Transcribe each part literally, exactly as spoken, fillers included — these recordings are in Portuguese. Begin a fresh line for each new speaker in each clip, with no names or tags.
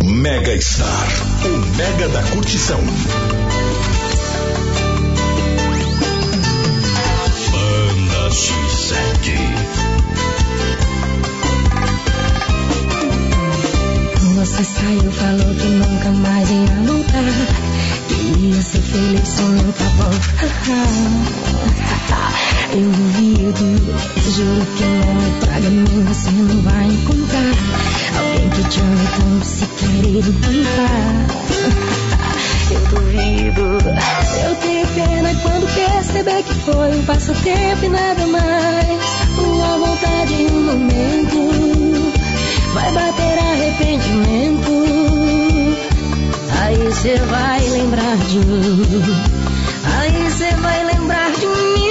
Mega Star, o Mega da Curtição. Banda X sete.
Você saiu, falou que nunca mais ia voltar, que ia ser feliz, sumiu, tá bom. Eu duvido, juro que não me paga, nem você não vai encontrar alguém que te ame tanto se querer encontrar. Eu duvido, eu tenho pena quando perceber que foi um passatempo e nada mais. Uma vontade em um momento, vai bater arrependimento. Aí cê vai lembrar de mim, aí cê vai lembrar de mim.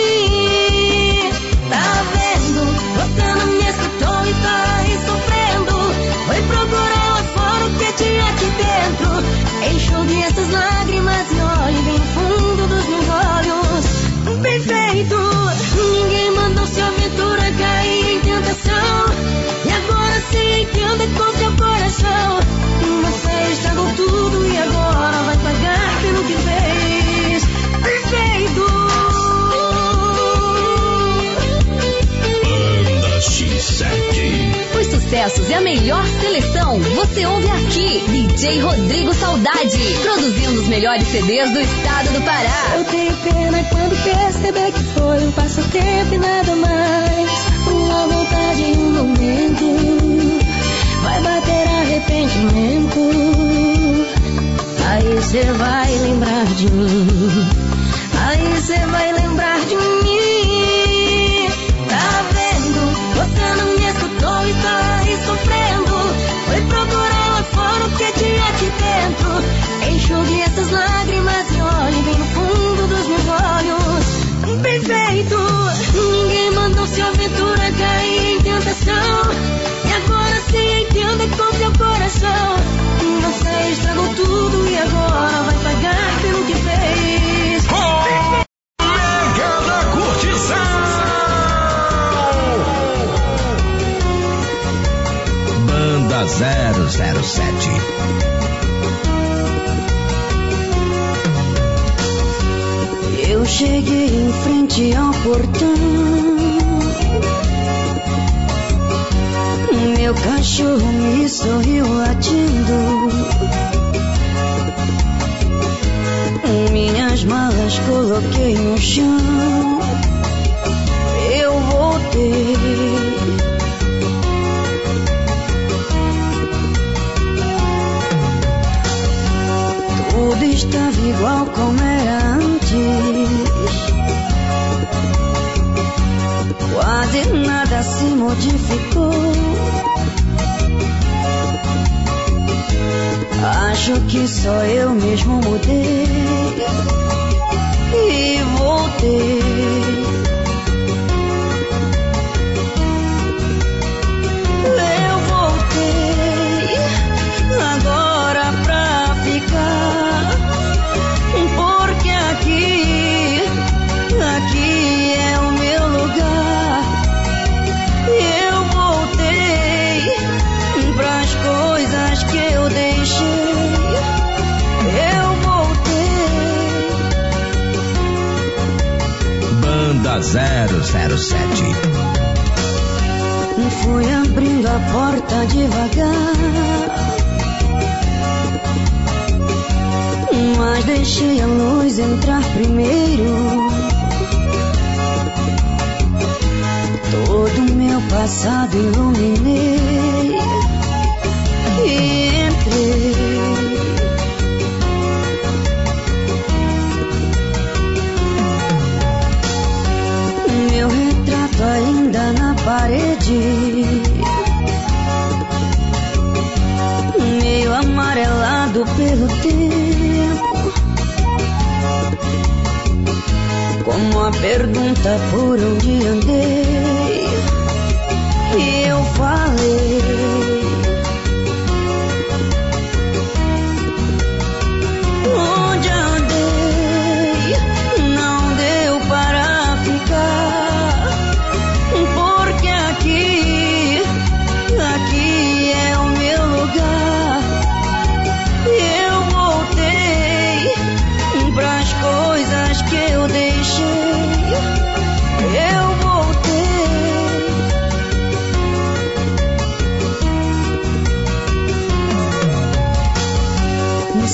Tá vendo? Você não me escutou e tá aí sofrendo. Foi procurar lá fora o que tinha aqui dentro. Enxugue essas lágrimas e olhe bem no fundo dos meus olhos. Bem feito, ninguém mandou sua aventura cair em tentação. E agora se entenda com seu coração. Você estragou tudo e agora vai pagar pelo que fez. Perfeito.
Banda X sete.
Os sucessos e a melhor seleção você ouve aqui. D J Rodrigo Saudade, produzindo os melhores C Ds do estado do Pará.
Eu tenho pena quando perceber que foi um passatempo e nada mais. Uma vontade em um momento, vai bater arrependimento. Aí cê vai lembrar de mim, aí cê vai lembrar de mim. Tá vendo? Você não me escutou e tá aí sofrendo. Foi procurar lá fora o que tinha aqui dentro. Enxugue essas lágrimas e olhe bem no fundo dos meus olhos. Bem feito, ninguém mandou sua aventura cair em tentação. E agora se entenda com seu coração. Você estragou tudo e agora vai pagar pelo que fez.
Oh, Mega da Curtição.
Banda zero zero sete.
Eu cheguei em frente ao portão, meu cachorro me sorriu latindo. Minhas malas coloquei no chão. Eu voltei. Tudo estava igual como era antes. Quase nada se modificou. Acho que só eu mesmo mudei e voltei. Eu voltei agora pra ficar, porque aqui, aqui é o meu lugar. Eu voltei pras coisas que eu deixei. Eu voltei.
Banda zero zero sete.
Fui abrindo a porta devagar, mas deixei a luz entrar primeiro. Todo meu passado iluminei e entrei. Meu retrato ainda na parede, meio amarelado pelo tempo, como a pergunta por onde andei. E eu falei, onde andei, não deu para ficar, porque aqui, aqui é o meu lugar.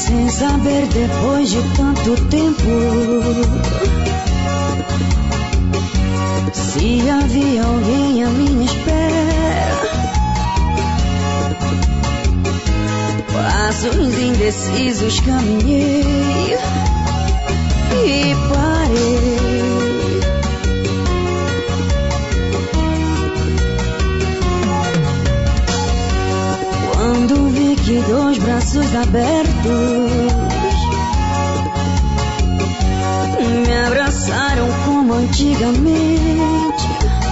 sem saber depois de tanto tempo se havia alguém à minha espera. Passos indecisos caminhei e parei. Quando vi que dois braços abertos me abraçaram como antigamente,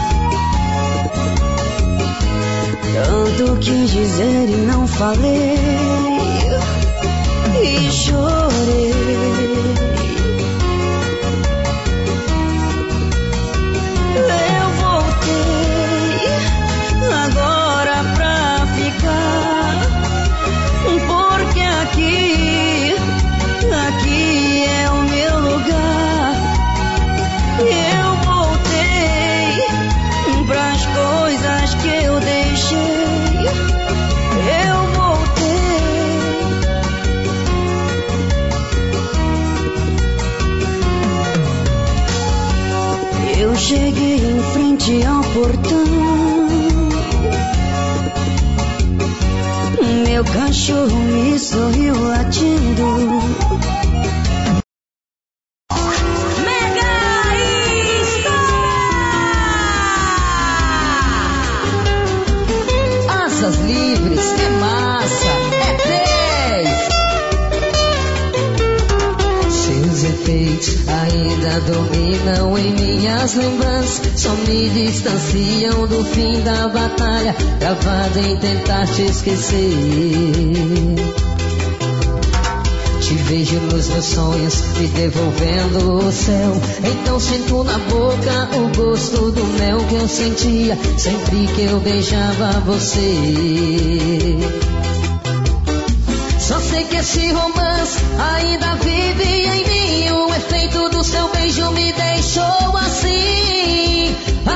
tanto quis dizer e não falei, e chorei. Eu voltei agora pra ficar, porque aqui, aqui é o meu lugar. Eu voltei pras coisas que eu deixei. Eu voltei. Eu cheguei em frente ao portão. Meu cachorro me sorriu latindo.
Mega Star! Asas livres, é massa, é três. Seus efeitos ainda dominam em minhas lembranças, só me distanciam do fim da batalha, travado em tentar te esquecer. Te vejo nos meus sonhos, me devolvendo o céu. Então sinto na boca o gosto do mel que eu sentia sempre que eu beijava você. Só sei que esse romance ainda vive em mim. O efeito do seu beijo me deixou assim,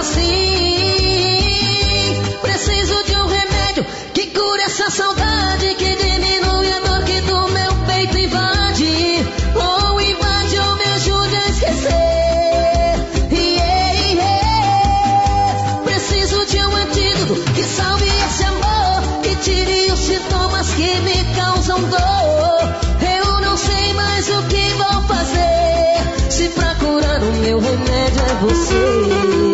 assim. Preciso de um remédio que cure essa saudade, que diminui a dor que do meu peito invade. Ou invade ou me ajude a esquecer. Yeah, yeah. Preciso de um antídoto que salve esse amor, que tire os sintomas que me causam dor. Eu não sei mais o que vou fazer, se pra curar o meu remédio é você.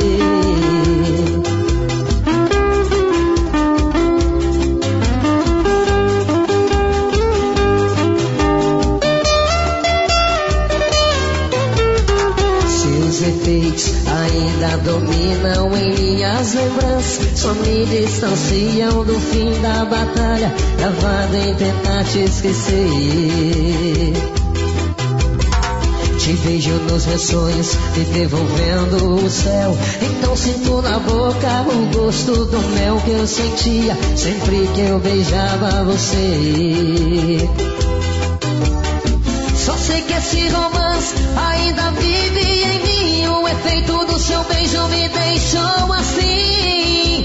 Efeitos ainda dominam em minhas lembranças, só me distanciam do fim da batalha, travado em tentar te esquecer. Te vejo nos meus sonhos, me devolvendo o céu. Então sinto na boca o gosto do mel que eu sentia sempre que eu beijava você. Só sei que esse romance ainda vive em mim. O efeito do seu beijo me deixou assim,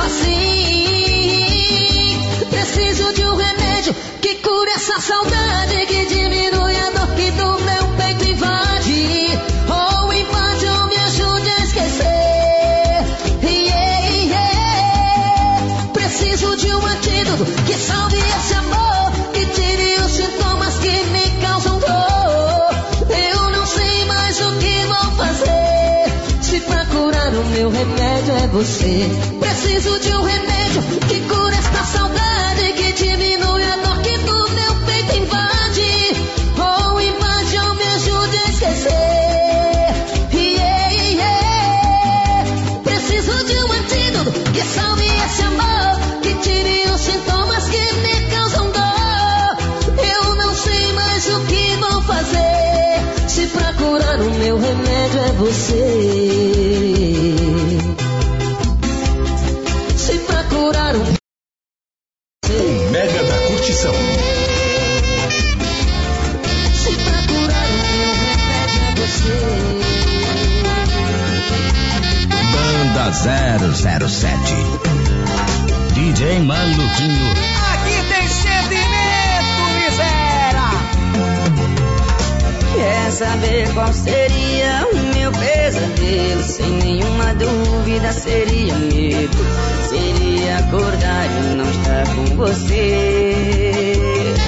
assim. Preciso de um remédio que cure essa saudade, que diminui a dor que do meu peito invade. Ou invade ou me ajude a esquecer. Yeah, yeah. Preciso de um antídoto que salve esse amor, que tire os sintomas que me causam dor. Eu não sei mais o que vou fazer, se pra curar o meu remédio é você. Preciso de um remédio que cure esta saudade, que diminui a dor que do meu peito invade. Ou invade ou me ajude a esquecer. Yeah, yeah. Preciso de um antídoto que salve esse amor, que tire os sintomas que me causam dor. Eu não sei mais o que vou fazer, se pra curar o meu remédio é você. Se pra curar o
O Mega da Curtição.
Se pra curar o meu remédio é você.
Banda zero zero sete. D J Maluquinho.
Aqui tem sentimento, miséria.
saber qual seria o meu pesadelo? Sem nenhuma dúvida seria medo. Seria acordar e não estar com você.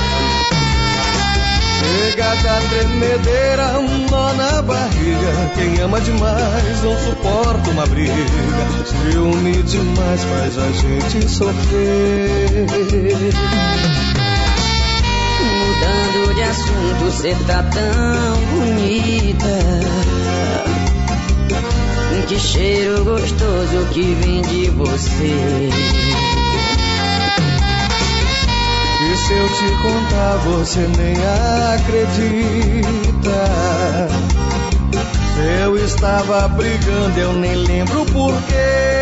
Chega da tremedeira, um nó na barriga. Quem ama demais não suporta uma briga. Ciúme demais faz a gente sofrer.
Mudando de assunto, cê tá tão bonita. Que cheiro gostoso que vem de você.
E se eu te contar, você nem acredita. Eu estava brigando, eu nem lembro porquê.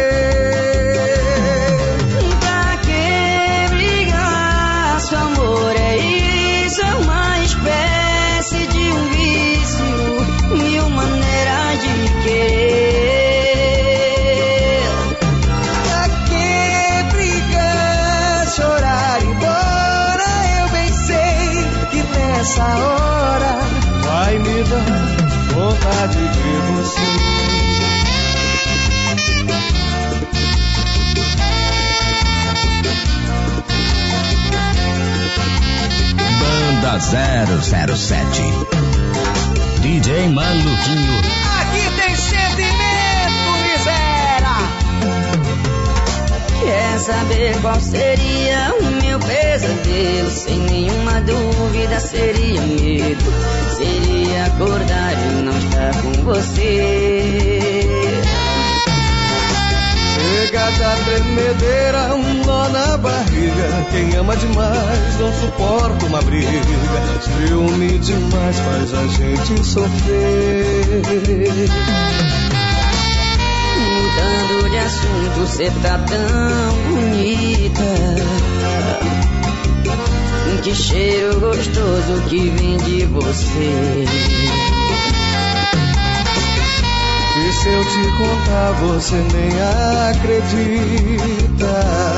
Pra que brigar? Seu amor é isso, é uma espécie de um vício, mil maneiras de querer.
Pra que brigar, chorar e embora? Eu bem sei que nessa hora vai me dar vontade de você.
Banda zero zero sete. D J Maluquinho.
Aqui tem sentimento, miséria.
Quer saber qual seria o meu pesadelo? Sem nenhuma dúvida seria medo. Seria acordar e não estar com você.
Chega da tremedeira, um nó na barriga. Quem ama demais não suporta uma briga. Ciúme demais faz a gente sofrer.
Mudando de assunto, cê tá tão bonita. Que cheiro gostoso que vem de você.
E se eu te contar, você nem acredita.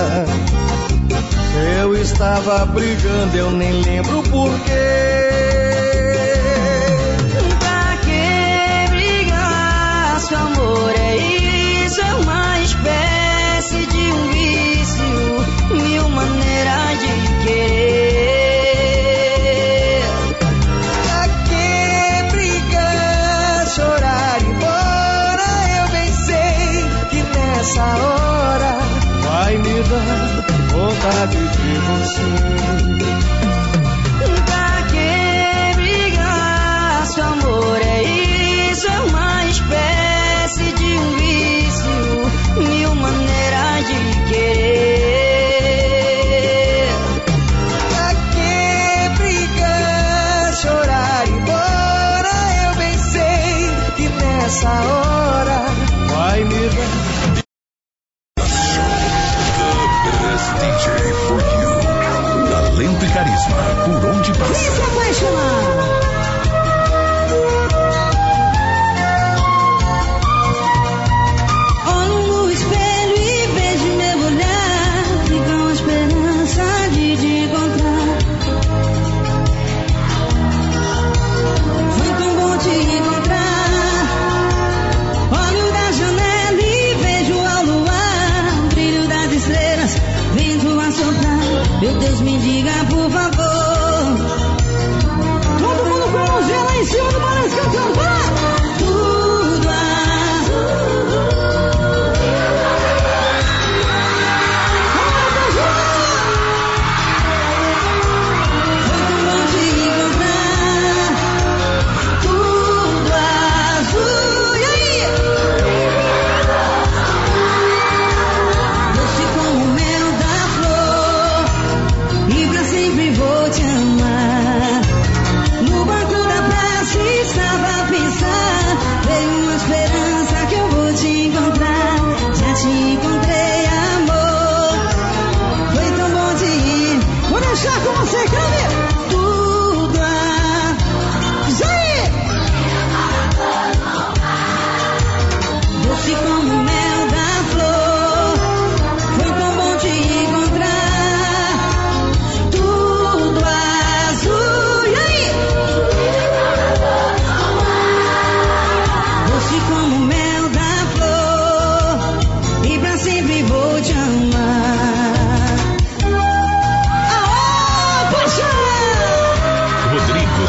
Eu estava brigando, eu nem lembro porquê.
Pra que brigar? Seu amor é isso, é uma espécie de um vício, mil maneiras de querer.
Pra que brigar, chorar e embora? Eu bem sei que nessa hora vai me dar vontade de você.
Pra que brigar? Seu amor é isso, é uma espécie de um vício, mil maneiras de querer.
Pra que brigar, chorar e embora? Eu bem sei que nessa hora vai me dar.
The best D J for you. The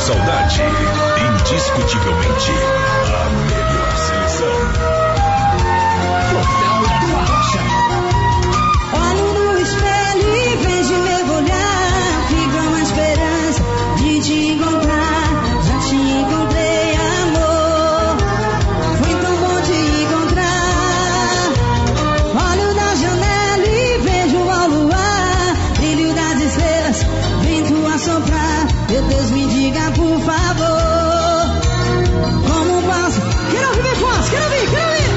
saudade. Indiscutivelmente, a melhor seleção.
Olho no espelho e vejo meu olhar. Fica uma esperança de te encontrar. Já te encontrei, amor. Foi tão bom te encontrar. Olho da janela e vejo ao luar. Brilho das estrelas, vento a soprar. Meu Deus, me diga por favor, como posso? Quero ouvir bem forte, quero ouvir, quero ouvir.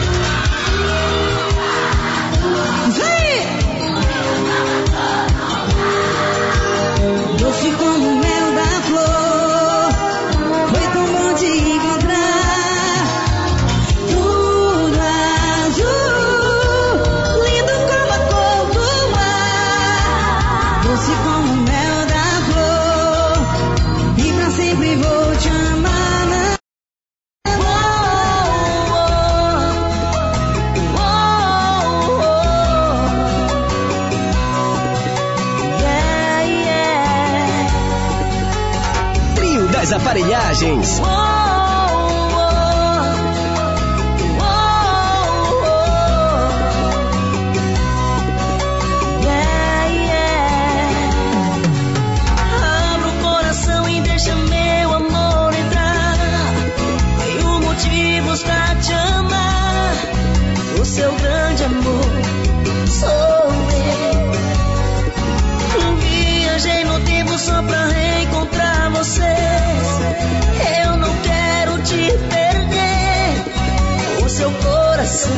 Doce como o mel da flor, foi tão bom te encontrar. Tudo azul, lindo como a cor do mar. Doce como o mel da flor, e pra sempre vou te amar.
Das aparelhagens.
Abra o coração e deixa meu amor entrar. Tenho motivos pra te amar. O seu grande amor sou eu. Viajei no tempo só pra reencontrar você. Eu não quero te perder. O seu coração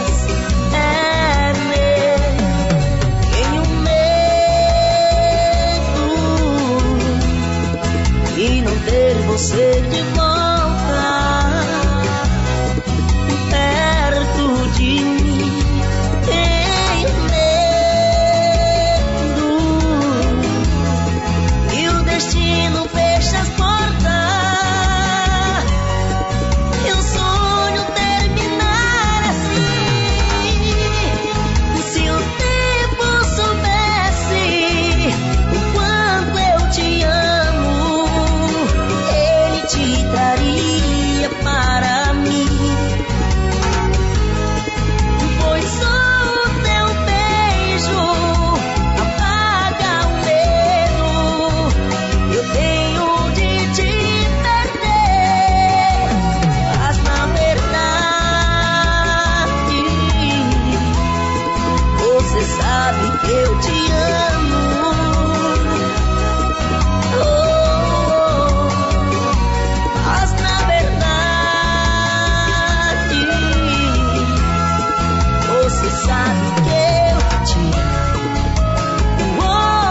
é meu. Tenho medo de não ter você de volta perto de mim. Tenho medo e o destino fecha as portas. Eu sonho terminar assim. Se o tempo soubesse o quanto eu te amo, ele te traria para mim. Pois só o teu beijo apaga o medo. Eu tenho de te perder, mas na verdade você sabe que eu te amo. Oh, mas na verdade você sabe que eu te amo.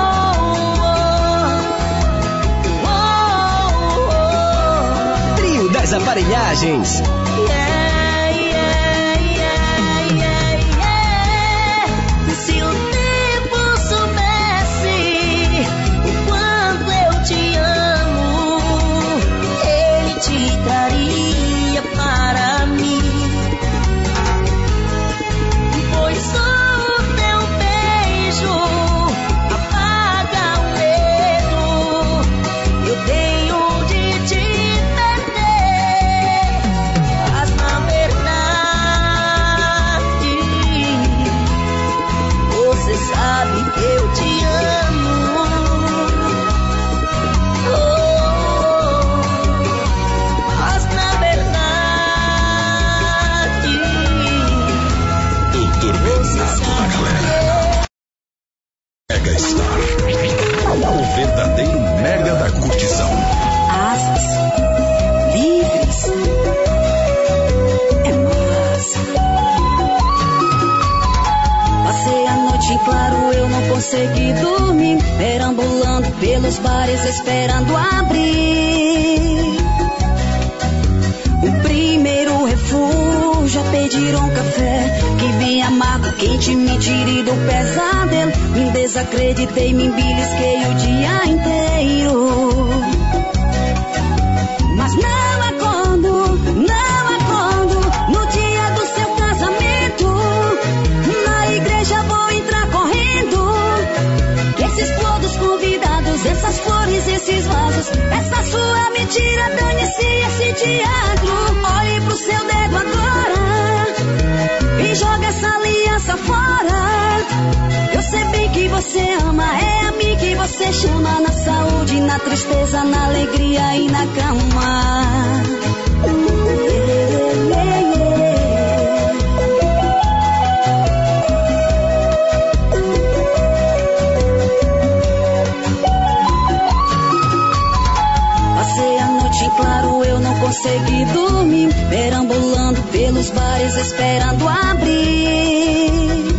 Oh, oh, oh.
Trio das aparelhagens.
Yeah, yeah, yeah, yeah, yeah. Se o tempo soubesse o quanto eu te amo, ele te traria para mim. Pois só o teu beijo apaga o medo. Eu tenho de te perder, mas na verdade você sabe que eu te amo. Oh, mas na verdade
O turbinado da galera. Mega Star. O verdadeiro mega da curtição.
Asas livres é massa. Passei a noite em claro, eu não consegui dormir, perambulando pelos bares esperando abrir. O primeiro refúgio a pedir um café que vem amargo, quente, me tire do pesadelo. Me desacreditei, me embelisquei o dia inteiro, mas não acordo, não acordo no dia do seu casamento. Na igreja vou entrar correndo. Esses todos convidados, essas flores, esses vasos, essa sua mentira
teatro. Olhe pro seu dedo agora e joga essa aliança fora. Eu sei bem que você ama, é a mim que você chama. Na saúde, na tristeza, na alegria e na cama. Passei a noite em claro, eu não consegui dormir, perambulando pelos bares esperando abrir.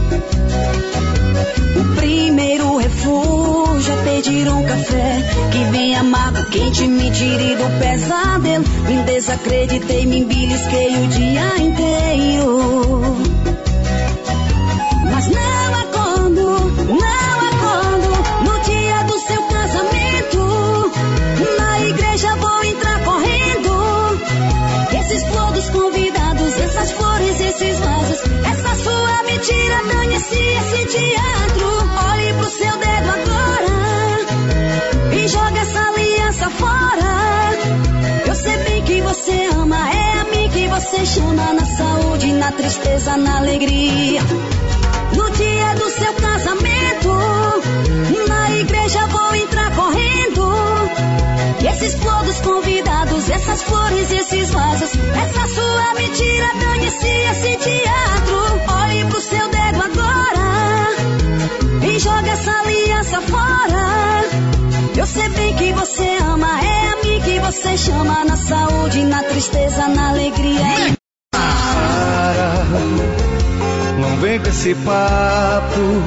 O primeiro refúgio é pedir um café que vem amargo, quente, me tire do pesadelo. Me desacreditei, me embelisquei o dia inteiro, mas não acordo, não acordo. No dia do seu casamento, na igreja vou entrar correndo. Esses flores convidados, essas flores, esses vasos, essa sua mentira, dane-se esse teatro. Olhe pro seu dedo agora e joga essa aliança fora. Eu sei bem que você ama, é a mim que você chama. Na saúde, na tristeza, na alegria. No dia do seu casamento, na igreja vou entrar correndo. E esses flores convidados, essas flores, esses vasos, essa sua mentira, dane-se esse teatro. Olhe pro seu dedo agora e joga essa aliança fora. Eu sei bem que você ama, é a mim que você chama. Na saúde, na tristeza, na alegria.
Para, não vem com esse papo,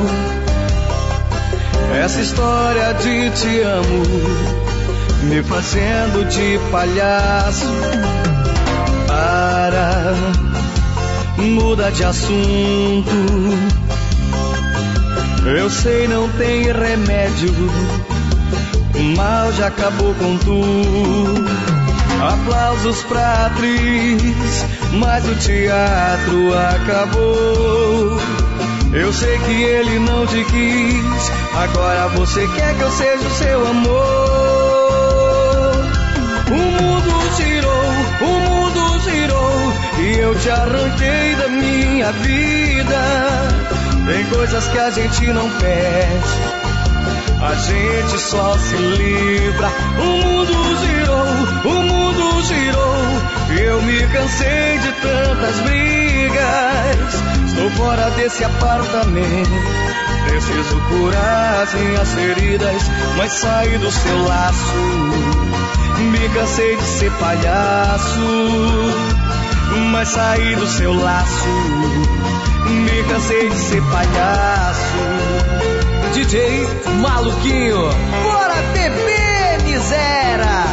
essa história de te amo, me fazendo de palhaço. Para, muda de assunto, eu sei não tem remédio, o mal já acabou com tu. Aplausos pra atriz, mas o teatro acabou. Eu sei que ele não te quis, agora você quer que eu seja o seu amor. O mundo girou, o mundo girou, e eu te arranquei da minha vida. Tem coisas que a gente não perde, a gente só se livra. O mundo girou, o mundo girou, e eu me cansei de tantas brigas. Estou fora desse apartamento, preciso curar as minhas feridas, mas saí do seu laço. Me cansei de ser palhaço, mas saí do seu laço. Me cansei de ser palhaço. D J Maluquinho, bora T V, miséria!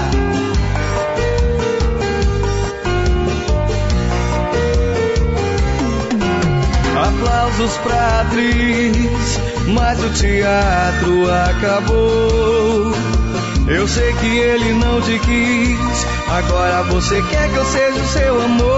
Aplausos pra atriz, mas o teatro acabou. Eu sei que ele não te quis, agora você quer que eu seja o seu amor.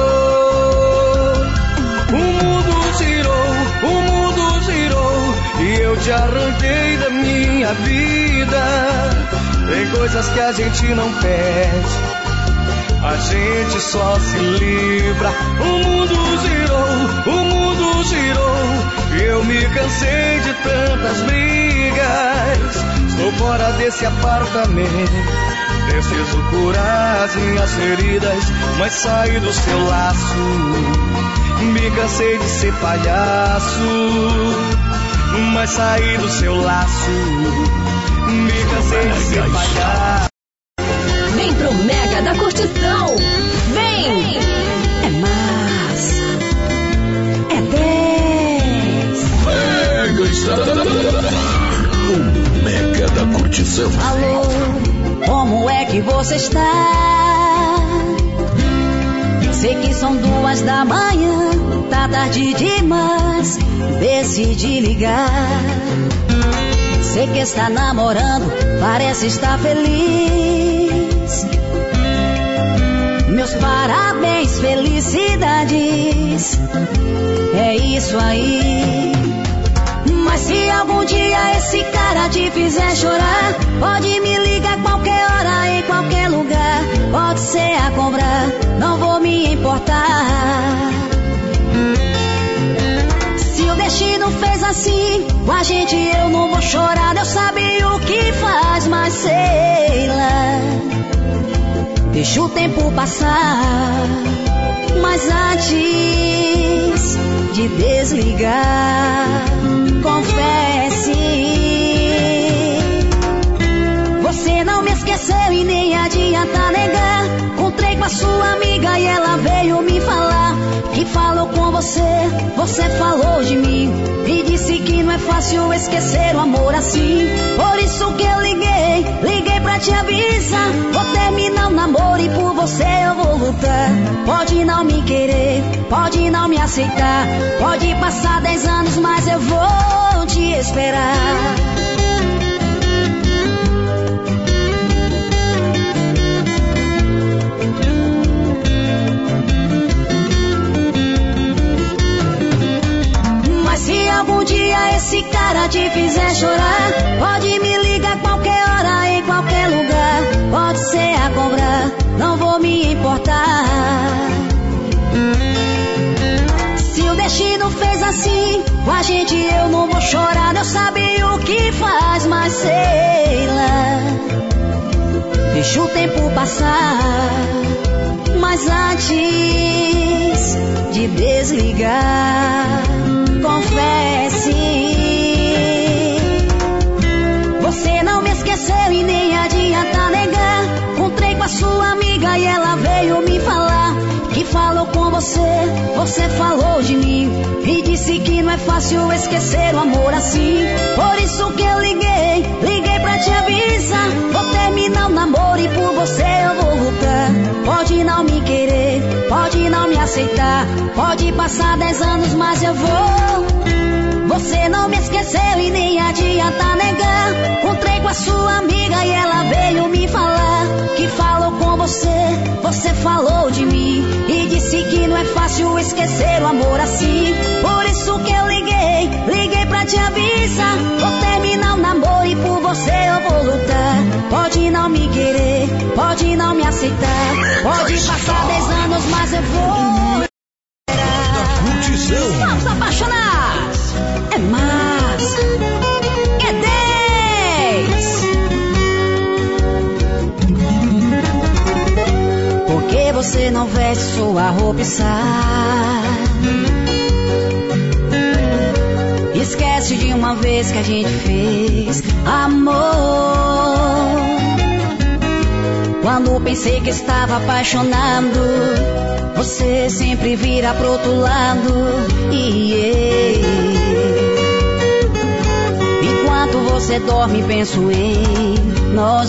O mundo girou, o mundo girou, e eu te arranquei da minha vida. Tem coisas que a gente não perde, a gente só se livra. O mundo girou, o mundo girou, e eu me cansei de tantas brigas. Estou fora desse apartamento, preciso curar as minhas feridas, mas saí do seu laço. Me cansei de ser palhaço, mas saí do seu laço. Me cansei de ser palhaço.
Vem pro Mega da Curtição. Vem!
É massa, é dez.
Mega Star. O Mega da Curtição.
Alô, como é que você está? Sei que são duas da manhã, tá tarde demais, decidi ligar. Sei que está namorando, parece estar feliz. Meus parabéns, felicidades, é isso aí. Mas se algum dia esse cara te fizer chorar, pode me ligar qualquer hora, em qualquer lugar. Pode ser a conversa
cobrar, não vou me importar. Se o destino fez assim com a gente, eu não vou chorar. Deus sabe o que faz, mas sei lá. Deixa o tempo passar, mas antes de desligar, confesse. Você não me esqueceu e nem adianta negar. Encontrei com a sua amiga e ela veio me falar que falou com você, você falou de mim e disse que não é fácil esquecer o amor assim. Por isso que eu liguei, liguei pra te avisar. Vou terminar o namoro e por você eu vou lutar. Pode não me querer, pode não me aceitar, pode passar dez anos, mas eu vou te esperar. Se algum dia esse cara te fizer chorar, pode me ligar qualquer hora, em qualquer lugar. Pode ser a cobrar, não vou me importar. Se o destino fez assim com a gente, eu não vou chorar. Deus sabe o que faz, mas sei lá. Deixa o tempo passar, mas antes de desligar, confesse. Você não me esqueceu e nem adianta negar. Encontrei com a sua amiga e ela veio me falar que falou com você, você falou de mim e disse que não é fácil esquecer o amor assim. Por isso que eu liguei, liguei pra te avisar. Vou terminar o namoro e por você eu vou lutar. Pode não me querer, pode não me aceitar, pode passar dez anos, mas eu vou. Você não me esqueceu e nem adianta negar. Encontrei com a sua amiga e ela veio me falar que falou com você, você falou de mim e disse que não é fácil esquecer o amor assim. Por isso que eu liguei, liguei pra te avisar. Vou terminar o namoro e por você eu vou lutar. Pode não me querer, pode não me aceitar, pode passar dez anos, mas eu vou. Vamos apaixonados, é mais, é dez. Por que você não veste sua roupa e sai? Esquece de uma vez que a gente fez amor. Quando pensei que estava apaixonado, você sempre vira pro outro lado. Yeah. Enquanto você dorme, penso em nós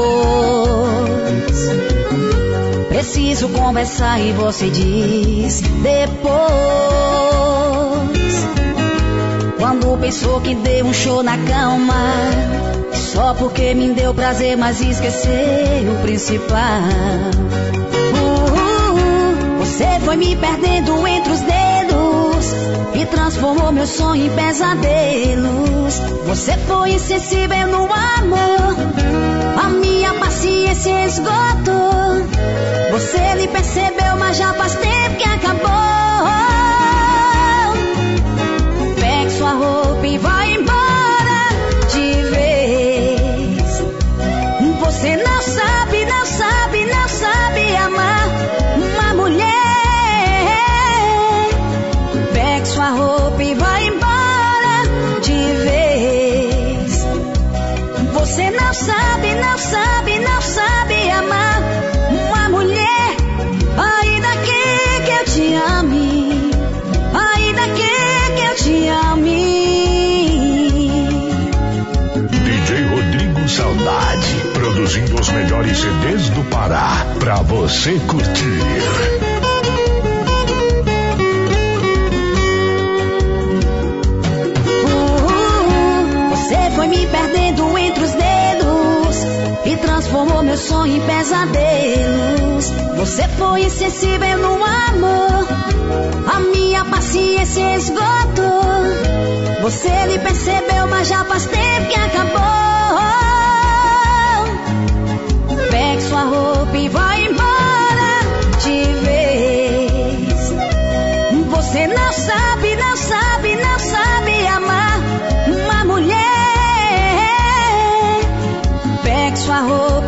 dois. Preciso conversar e você diz depois. Quando pensou que deu um show na cama, só porque me deu prazer, mas esqueceu o principal. Você foi me perdendo entre os dedos e transformou meu sonho em pesadelos. Você foi insensível no amor, a minha paciência esgotou. Você lhe percebeu, mas já faz tempo que acabou. Pegue sua roupa e vai embora de vez. Você não sabe, não sabe, não sabe amar uma mulher. Pegue sua roupa e vai embora de vez. Você não sabe, não sabe, não sabe amar uma mulher. Ainda que, que eu te ame, ainda que, que eu te ame.
D J Rodrigo Saudade, produzindo os melhores C Ds do Pará, pra você curtir.
Você foi me perdendo entre os dedos e transformou meu sonho em pesadelos. Você foi insensível no amor, a minha paciência esgotou. Você lhe percebeu, mas já faz tempo que acabou. Pegue sua roupa e vai embora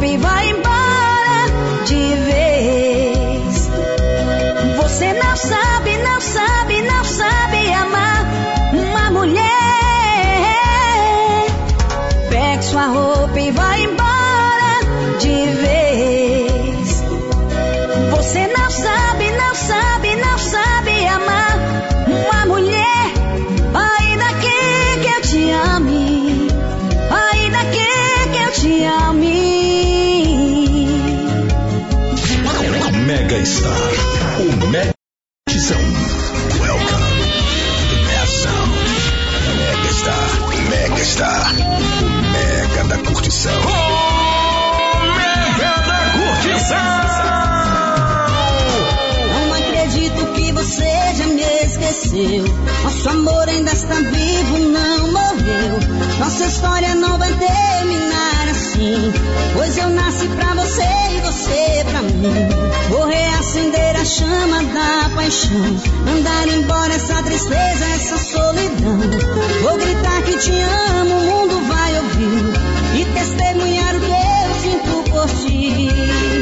e vai embora de vez. Você não sabe, não sabe, não sabe amar uma mulher. Pegue sua roupa e vai embora de vez. Você não sabe, não sabe, não sabe amar uma mulher. Ainda que, que eu te ame, ainda que, que eu te ame.
Mega Star, o Mega Edição. Welcome to the best sound. Mega Star, Mega Star, o Mega da Curtição.
O Mega da Curtição.
Não acredito que você já me esqueceu. Nosso amor ainda está vivo, não morreu. Nossa história não vai terminar assim, pois eu nasci pra você e você pra mim. Vou reacender a chama da paixão, mandar embora essa tristeza, essa solidão. Vou gritar que te amo, o mundo vai ouvir e testemunhar o que eu sinto por ti.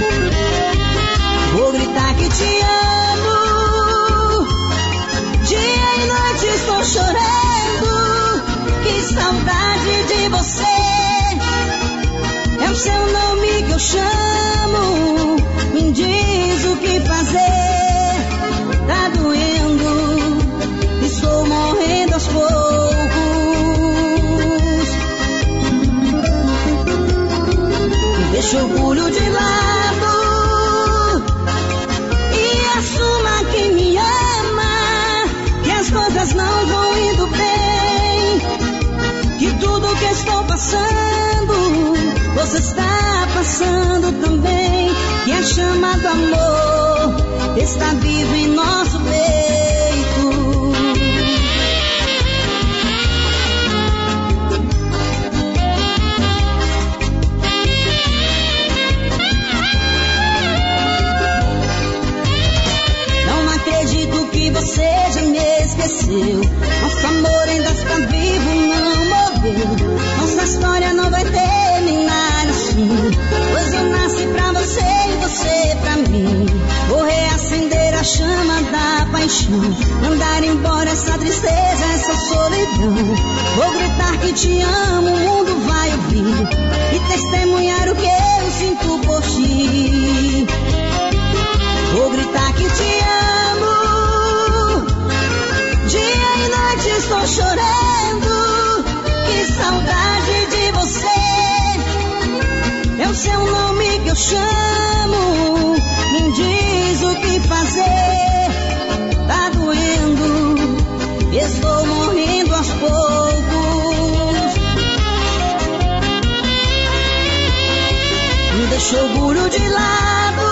Vou gritar que te amo, dia e noite estou chorando. Que saudade de você, é o seu nome que eu chamo. Me diz o que fazer, tá doendo, estou morrendo aos poucos. Deixa o orgulho de lado e assuma que me ama, que as coisas não vão indo bem, que tudo que estou passando você está passando também, que a chama do amor está viva em nosso peito. Não acredito que você já me esqueceu. Nosso amor ainda está vivo, não morreu. Nossa história não vai terminar assim, pois eu nasci pra você e você pra mim. Vou reacender a chama da paixão, mandar embora essa tristeza, essa solidão. Vou gritar que te amo, o mundo vai ouvir e testemunhar o que eu sinto por ti. Vou gritar que te amo, dia e noite estou chorando. Que saudade de você, é o seu nome que eu chamo. Me diz o que fazer, tá doendo, estou morrendo aos poucos. Deixa o orgulho de lado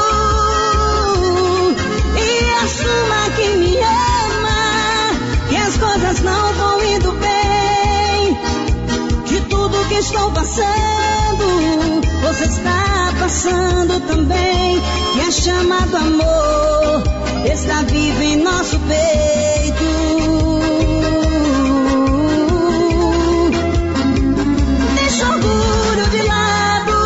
e assuma que me ama, que as coisas não vão indo bem, que tudo que estou passando você está passando também, que a chama do amor está viva em nosso peito. Deixa o orgulho de lado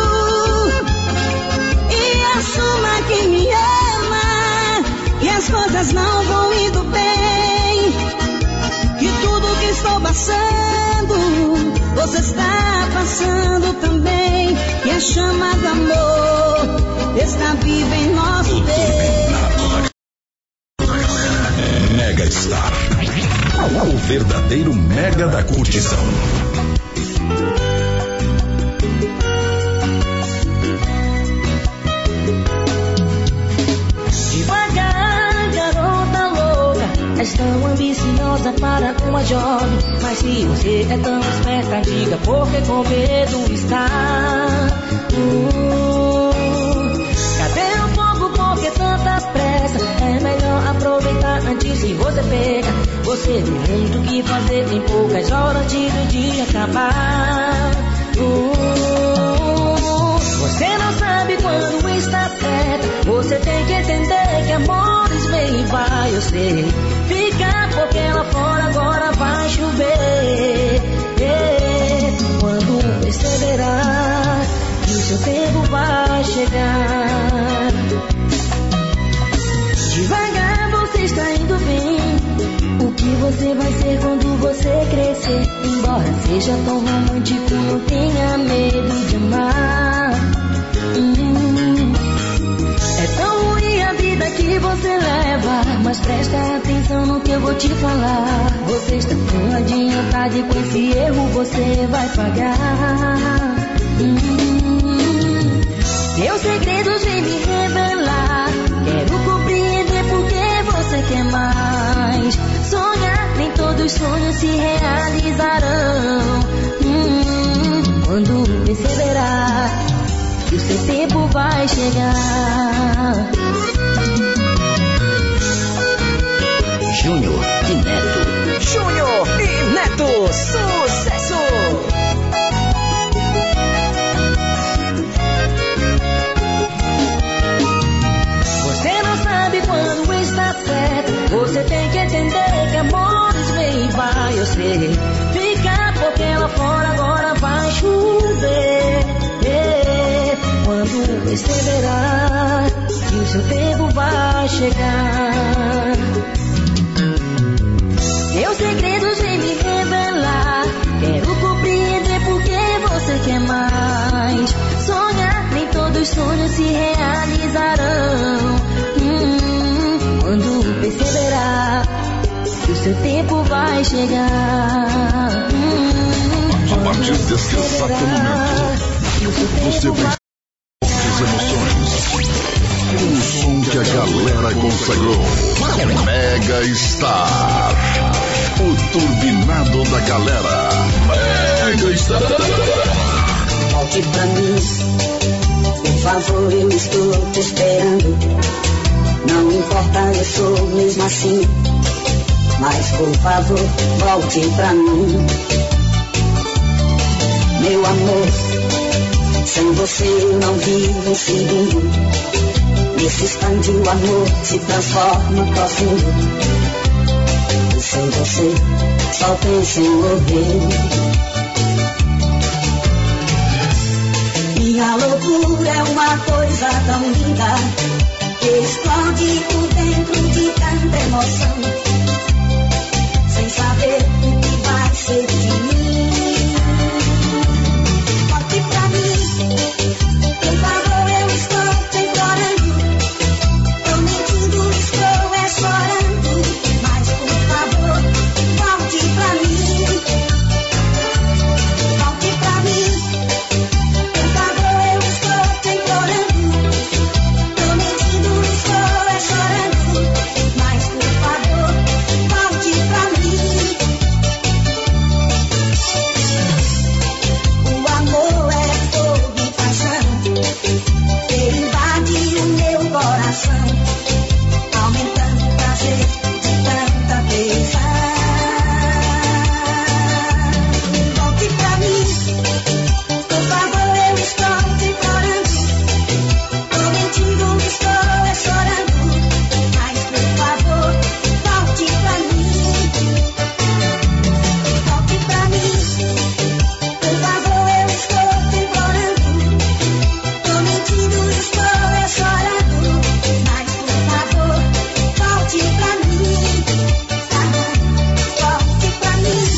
e assuma que me ama, que as coisas não vão indo bem, que tudo que estou passando você está passando também, que a chama do amor está viva em nosso peito.
Mega Star, o verdadeiro Mega da Curtição.
Devagar, garota louca, és tão ambiciosa para uma jovem. Mas se você é tão esperta, diga porque com medo está. Hum, cadê o fogo, porque tanta pressa? É melhor aproveitar antes que você pega. Você tem muito o que fazer, tem poucas horas antes do dia acabar. Hum, você não sabe quando está perto, você tem que entender que amores vem e vai. Eu sei, fica porque lá fora agora vai chover. É, quando perceberá que o seu tempo vai você vai ser quando você crescer. Embora seja tão romântico, não tenha medo de amar. hum. É tão ruim a vida que você leva, mas presta atenção no que eu vou te falar. Você está tão adiantado e com esse erro você vai pagar. hum. Meus segredos vem me revelar. Quero compreender porque você quer mais. Sonhar, nem todos os sonhos se realizarão. hum. Quando perceberá que o seu tempo vai chegar.
Júnior e Neto. Júnior e Neto, sucesso!
Você não sabe quando está certo. Você tem que entender que amores vem e vai. Eu sei, fica porque lá fora agora vai chover. É, quando perceberá que o seu tempo vai chegar. Meus segredos vem me revelar. Quero compreender porque você quer mais. Sonhar, nem todos os sonhos se realizarão. hum, Quando perceberá que o seu tempo vai chegar. hum,
A partir desse exato momento, você vai as emoções. O som que a galera consagrou. Mega Star. O turbinado da galera. Mega Star.
Volte pra mim, por favor, eu estou te esperando. Não importa, eu sou mesmo assim. Mas por favor, volte pra mim. Meu amor, sem você eu não vivo um segundo. Nesse instante o amor se transforma profundo. E sem você só penso em morrer. Minha loucura é uma coisa tão linda que explode por dentro de tanta emoção. Sem saber o que vai ser de mim. Volte pra mim, por favor, eu estou te implorando. Tô mentindo, estou é chorando. Mas por favor, volte pra mim. Volte pra mim, por favor, eu estou te implorando. Tô mentindo, estou é chorando. Mas por favor, volte pra mim. O amor é fogo e paixão que invade o meu coração, aumentando o prazer de tanta tensão. Volte pra mim, por favor, eu estou te implorando. Tô mentindo, estou é chorando. Mas por favor, volte pra mim. Volte pra mim, por favor, eu estou te implorando. Tô mentindo, estou é chorando. Mas por favor, volte pra mim. Volte pra mim.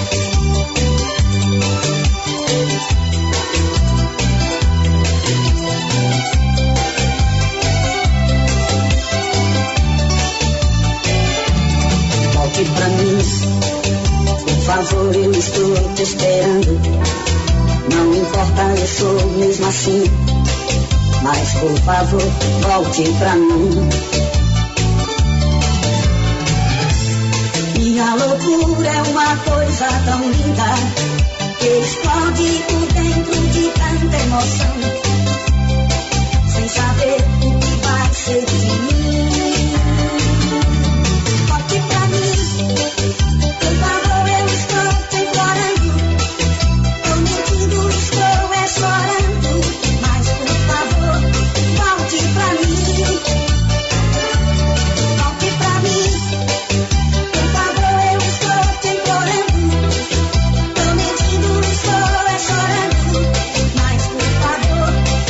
Volte pra mim, por favor, eu estou te esperando. Não importa, eu sou mesmo assim. Mas por favor, volte pra mim. Minha loucura é uma coisa tão linda que explode por dentro de tanta emoção. Sem saber o que vai ser de mim. Volte pra mim, por favor, eu estou te implorando. Tô mentindo, estou é chorando. Mas por favor, volte pra mim. Volte pra mim, por favor, eu estou te implorando. Tô mentindo, estou é chorando. Mas por favor,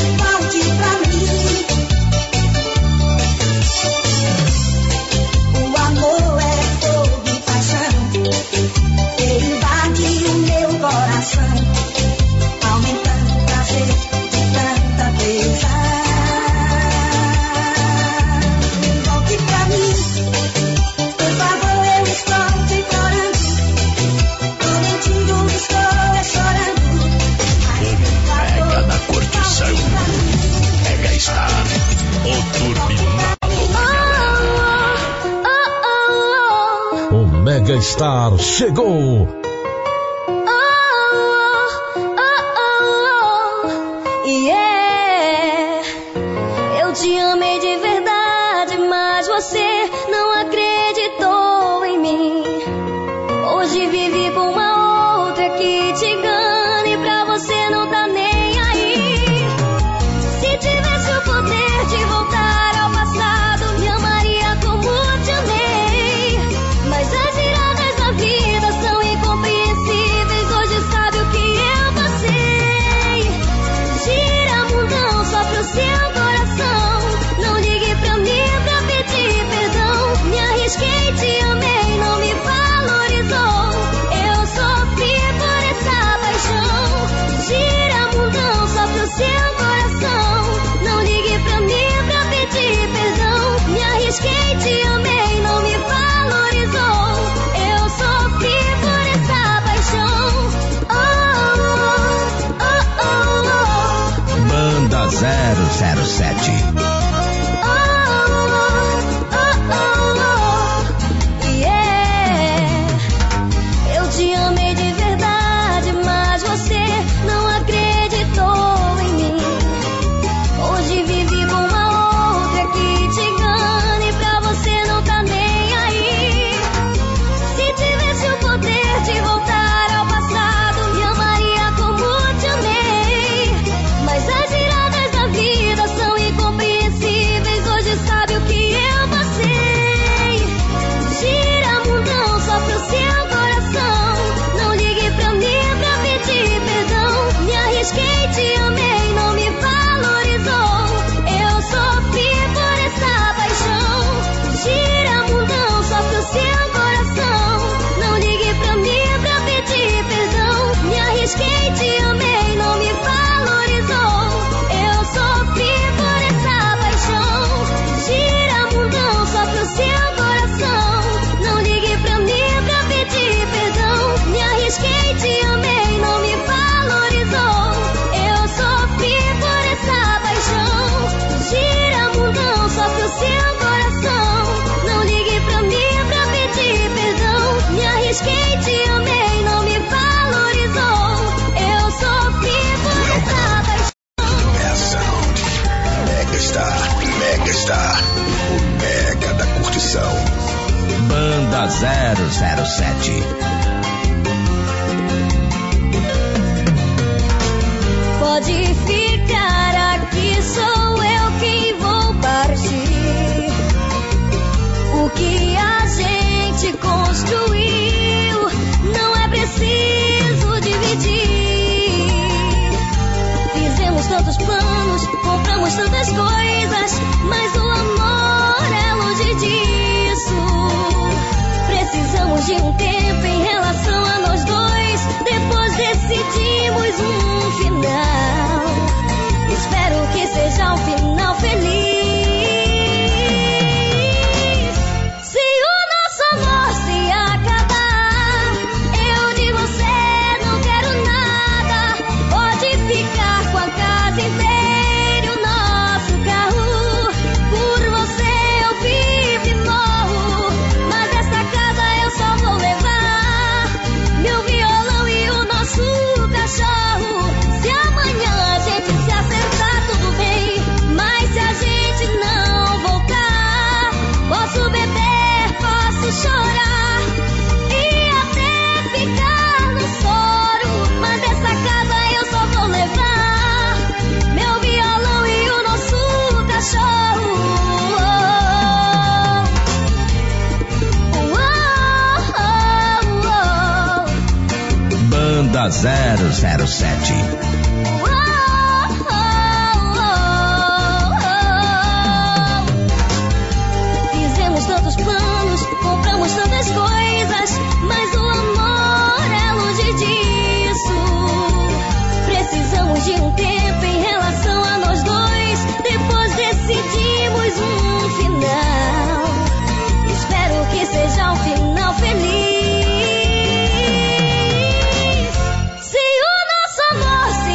O Mega Star chegou.
Yeah. Eu te amei de verdade, mas você não acreditou em mim. Hoje vivi com uma outra que te engana e pra você não tá nem aí. Se tivesse o poder de voltar ao passado, me amaria como te amei. Mas as viradas da vida são incompreensíveis. Hoje sabe o que eu passei. Gira mundão só pro seu coração. Não ligue pra mim pra pedir perdão. Me arrisquei, te amei, não me valorizou. Eu sofri por essa paixão. Gira mundão só pro seu coração. Não ligue pra mim pra pedir perdão. Me arrisquei, te amei, não me valorizou. Eu sofri por essa paixão. Oh, oh, oh, oh, oh.
Banda zero zero sete.
Oh, oh, oh, oh. Yeah. Eu te amei de verdade, mas você não acreditou em mim. Hoje vivi com uma outra que te engana e pra você não tá nem aí. Se tivesse o poder de voltar ao passado, me amaria como te amei. Mas as viradas da vida são incompreensíveis. Hoje sabe o que eu passei. Gira mundão só pro seu coração. Não ligue pra mim pra pedir perdão. Me arrisquei, te amei, não me valorizou. Eu sofri por essa paixão. Gira mundão só pro seu coração. Não ligue pra mim pra pedir perdão. Me arrisquei, te amei, não me valorizou. Eu sofri por essa paixão. Gira mundão só pro seu coração. Não ligue pra mim pra pedir perdão. Me arrisquei, te amei, não me valorizou. Eu sofri por essa paixão. Gira mundão só pro seu coração. Não ligue pra mim pra pedir perdão. Me arrisquei, te amei, não me valorizou. Eu sofri por essa paixão.
Sound. Mega Star, Mega Star. O Mega da curtição. Banda zero zero sete.
Pode ficar aqui, sou eu quem vou partir. O que a gente construiu não é preciso dividir. Fizemos tantos planos, compramos tantas coisas, mas o amor é longe disso. Precisamos de um tempo em relação a nós dois. Depois decidimos um final. Espero que seja um final feliz. Se o nosso amor se acabar, eu de você não quero nada. Pode ficar com a casa inteira e o nosso carro. Por você eu vivo e morro, mas essa casa eu só vou levar meu violão e o nosso cachorro. Se amanhã a gente se acertar, tudo bem, mas se a gente não voltar, posso beber, posso chorar e até ficar no soro, mas dessa casa eu só vou levar meu violão e o nosso cachorro.
Banda zero zero sete.
Fizemos tantos planos, compramos tantas coisas, mas o amor é longe disso. Precisamos de um tempo em relação a nós dois. Depois decidimos um final. Espero que seja um final feliz. Se o nosso amor se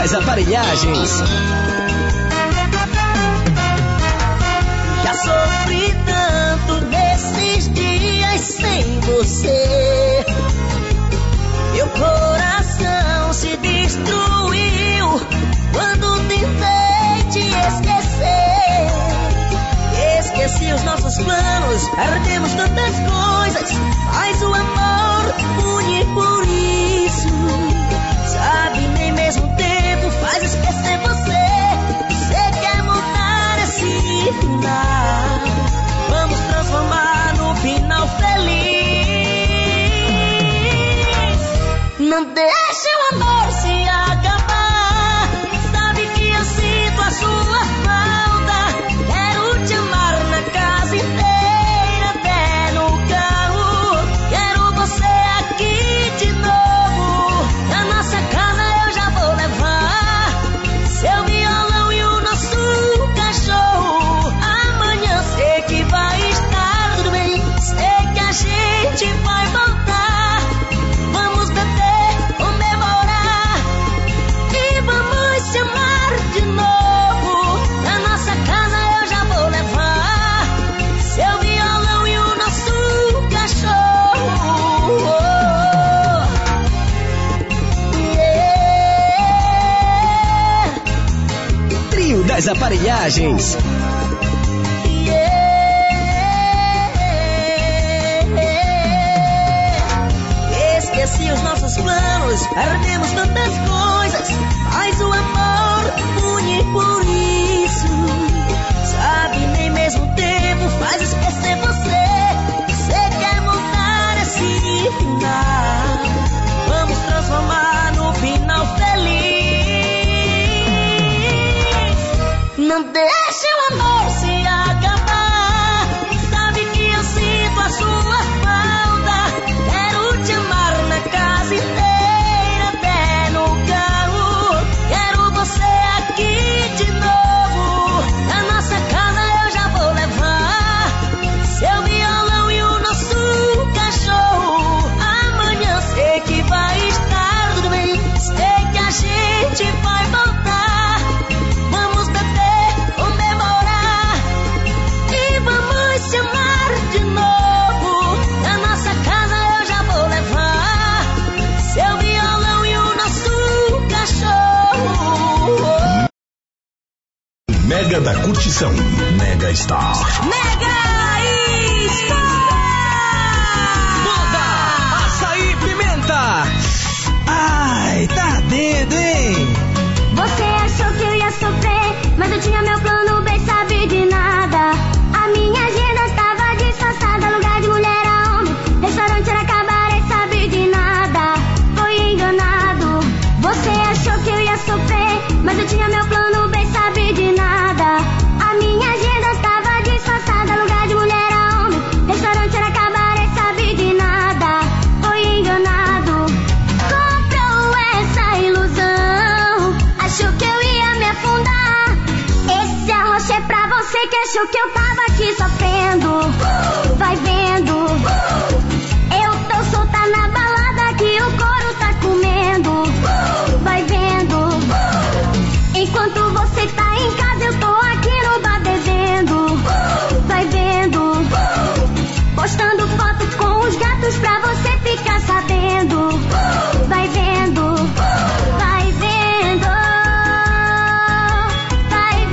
das aparelhagens.
Já sofri tanto nesses dias sem você. Meu coração se destruiu quando tentei te esquecer. Esqueci os nossos planos, perdemos tantas coisas, mas o amor une por isso. Sabe, nem mesmo tempo faz esquecer você. Você quer mudar esse final, vamos transformar no final feliz. Não deixe o amor se acabar. Sabe que eu sinto a sua falta. Quero te amar na casa inteira, até no carro. Quero você aqui de novo. Na nossa casa eu já vou levar seu violão e o nosso cachorro. Amanhã sei que vai estar tudo bem. Sei que a gente vai voltar. Vamos beber, comemorar e vamos se amar de novo. Na nossa casa eu já vou levar seu violão e o nosso cachorro. Yeah.
Trio das aparelhagens.
Esqueci os nossos planos, perdemos tantas coisas, mas o amor une por isso. Sabe, nem mesmo tempo faz esquecer você. Você quer mudar esse final, vamos transformar no final feliz. Não deixe o amor se acabar. Sabe que eu sinto a sua falta. Quero te amar na casa inteira, até no carro. Quero você aqui de novo. Na nossa casa eu já vou levar seu violão e o nosso cachorro. Amanhã sei que vai estar tudo bem. Sei que a gente vai voltar. Vamos beber, comemorar e vamos se amar de novo. Na nossa casa eu já vou levar seu violão e o nosso cachorro.
Mega da curtição. Mega Star.
Mega Star!
Banda Açaí Pimenta. Ai, tá ardendo, hein?
Você achou que eu ia sofrer, mas eu tinha meu plano bem, sabe de nada. A minha agenda tava disfarçada, lugar de mulher a homem, restaurante era cabaré, sabe de nada. Foi enganado. Você achou que eu ia sofrer, mas eu tinha meu plano bem, sabe de nada. A minha agenda tava disfarçada, lugar de mulher a homem, restaurante era cabaré, sabe de nada. Foi enganado. Comprou essa ilusão, achou que eu ia me afundar. Esse arroz é pra você que achou que eu tava aqui sofrendo. Vai vendo, eu tô solta na balada que o couro tá comendo. Vai vendo, enquanto você tá em casa eu tô aqui no bar bebendo. Vai vendo, postando foto com os gatos pra você ficar sabendo. Vai vendo, vai vendo, vai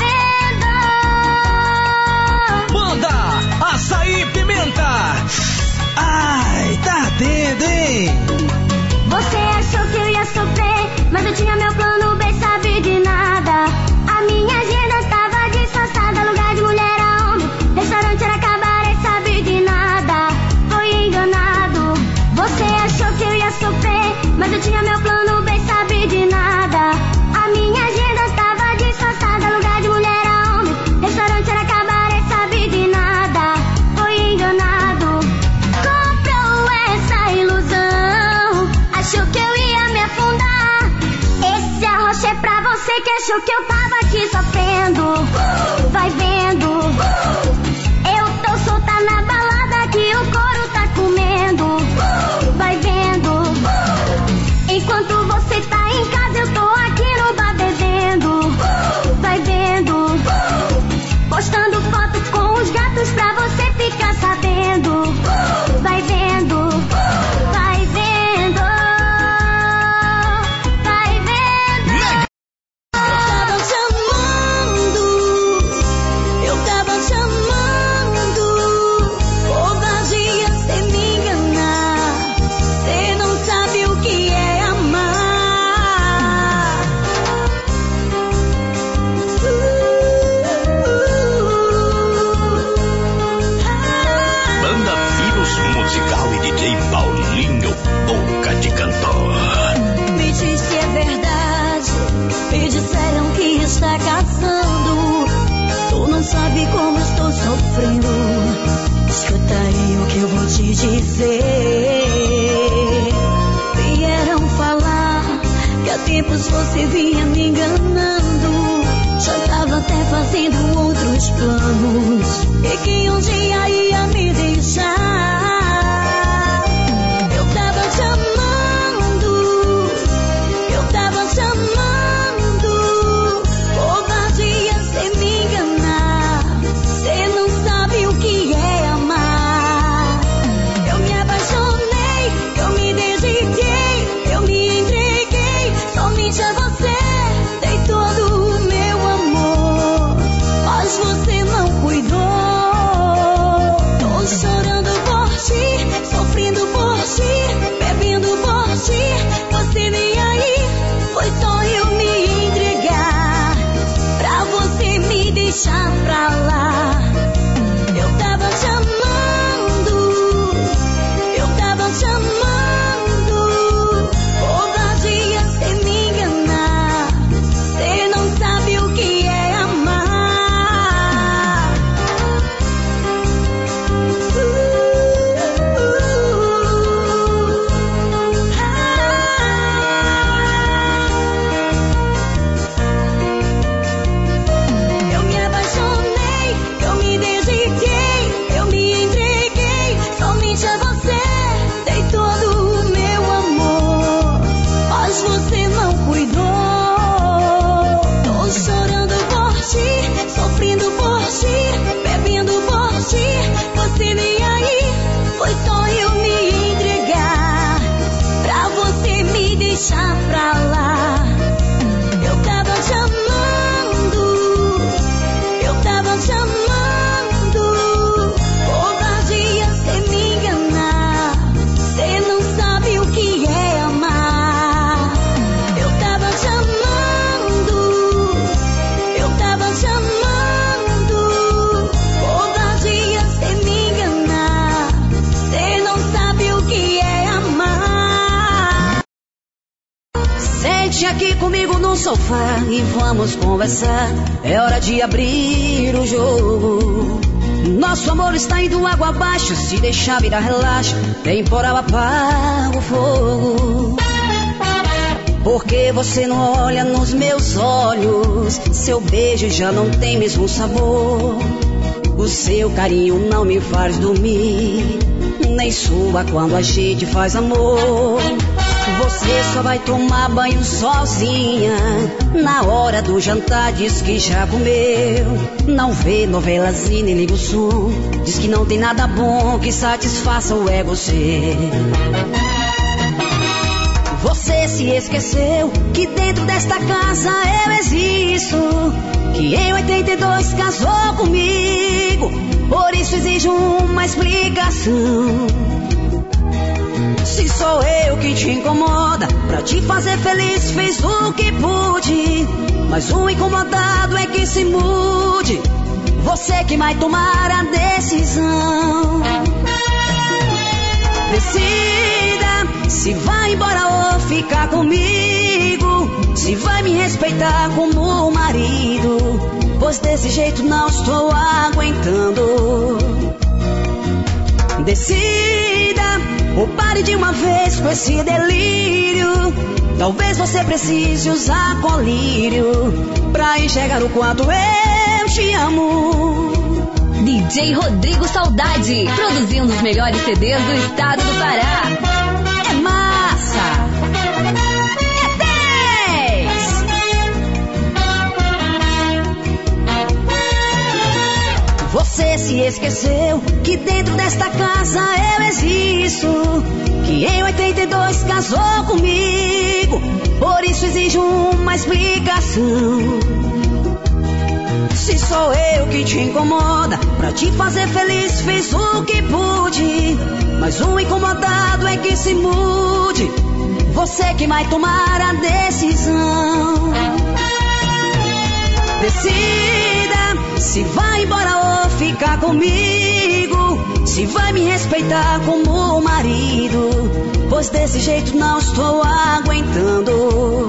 vendo.
Banda Açaí Pimenta. Ai, tá ardendo, hein?
Você achou que eu ia sofrer, mas eu tinha meu plano bem, sabe de nada. A minha agenda tava disfarçada, lugar de mulher a homem, restaurante era cabaré, sabe de nada. Foi enganado. Você achou que eu ia sofrer, mas eu tinha meu plano bem, sabe de nada. A minha agenda tava disfarçada, lugar de mulher a homem, restaurante era cabaré, sabe de nada. Foi enganado. Comprou essa ilusão, achou que eu ia me afundar. Esse arroz é pra você que achou que eu tava aqui sofrendo. Vai vendo, eu tô solta na balada que o couro tá comendo. Vai vendo, enquanto você tá em casa eu tô aqui no bar bebendo.
tempos você vinha me enganando, já tava até fazendo outros planos, e que um dia ia me deixar. Eu tava te amando, eu tava te amando, covardia cê me enganar, cê não sabe o que é amar. Eu me apaixonei, eu me dediquei, eu me entreguei somente a você, dei todo o meu amor, mas você não cuidou. Tô chorando por ti, sofrendo por ti, bebendo por ti, você nem aí, foi só eu me entregar pra você me deixar pra lá. Eu tava te amando, eu tava te amando, covardia cê me enganar, cê não sabe o que é amar. Uh, uh, ah. Eu me apaixonei, eu me dediquei, eu me entreguei somente a você, dei todo o meu amor, mas você não cuidou. Tô chorando por ti, sofrendo por ti, bebendo por ti, você nem aí, foi só eu me entregar pra você me deixar pra lá. Eu tava te amando, eu tava te amando, covardia cê me enganar, cê não sabe o que é amar. Eu tava te amando, eu tava te amando, covardia cê me enganar, cê não sabe o que é amar.
Sente aqui comigo no sofá e vamos conversar. É hora de abrir o jogo. Nosso amor está indo água abaixo. Se deixar virar relaxo, temporal apaga o fogo. Porque você não olha nos meus olhos, seu beijo já não tem mesmo sabor. O seu carinho não me faz dormir, nem sua quando a gente faz amor. Você só vai tomar banho sozinha, na hora do jantar diz que já comeu. Não vê novelas e nem liga o som, diz que não tem nada bom que satisfaça o ego seu. Você se esqueceu que dentro desta casa eu existo, que em oitenta e dois casou comigo, por isso exijo uma explicação. Se sou eu que te incomoda, pra te fazer feliz fiz o que pude, mas o incomodado é que se mude, você que vai tomar a decisão. Decida se vai embora ou ficar comigo, se vai me respeitar como marido, pois desse jeito não estou aguentando. Decida ou pare de uma vez com esse delírio, talvez você precise usar colírio pra enxergar o quanto eu te amo.
D J Rodrigo Saudade, produzindo os melhores C Ds do estado do Pará.
É massa! É dez! Você se esqueceu que dentro desta casa eu existo, que em oitenta e dois casou comigo, por isso exijo uma explicação. Se sou eu que te incomoda, pra te fazer feliz fiz o que pude, mas o incomodado é que se mude, você que vai tomar a decisão. Decida se vai embora ou ficar comigo, se vai me respeitar como marido, pois desse jeito não estou aguentando.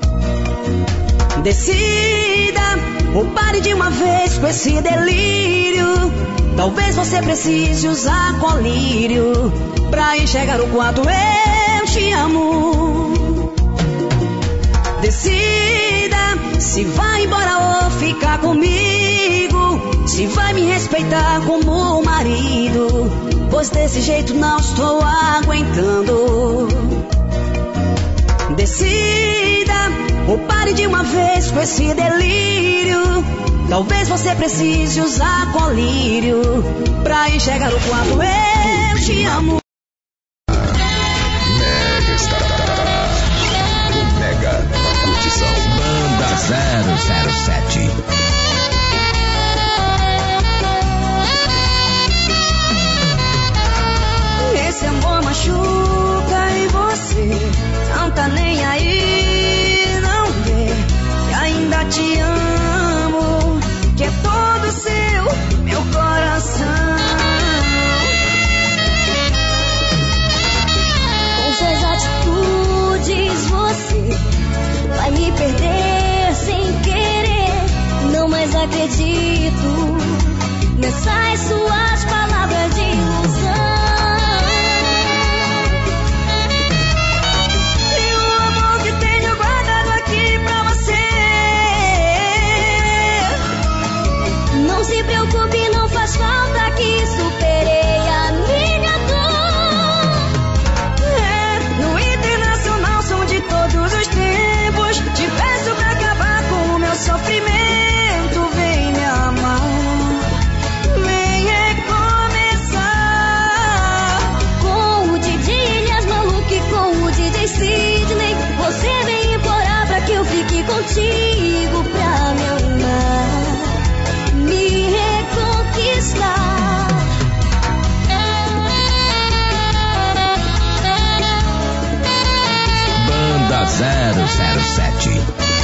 Decida ou pare de uma vez com esse delírio, talvez você precise usar colírio pra enxergar o quanto eu te amo.
Decida se vai embora ou ficar comigo, se vai me respeitar como marido, pois desse jeito não estou aguentando. Decida ou pare de uma vez com esse delírio. Talvez você precise usar colírio pra enxergar o quanto eu te amo.
Mega Star. O Mega na curtição. Banda zero zero sete.
Esse amor machuca e você não tá nem aí, não vê que ainda te amo, que é todo seu, meu coração.
Com suas atitudes você vai me perder sem querer. Não mais acredito nessas suas palavras de ilusão. Não se preocupe, não faz falta que superei a minha dor.
É, no internacional som de todos os tempos. Te peço pra acabar com o meu sofrimento. Vem me amar, vem recomeçar.
Com o Didi Ilhas Maluco e com o D J Sidney, você vem implorar pra que eu fique contigo, pra me amar, me reconquistar.
Banda zero zero sete.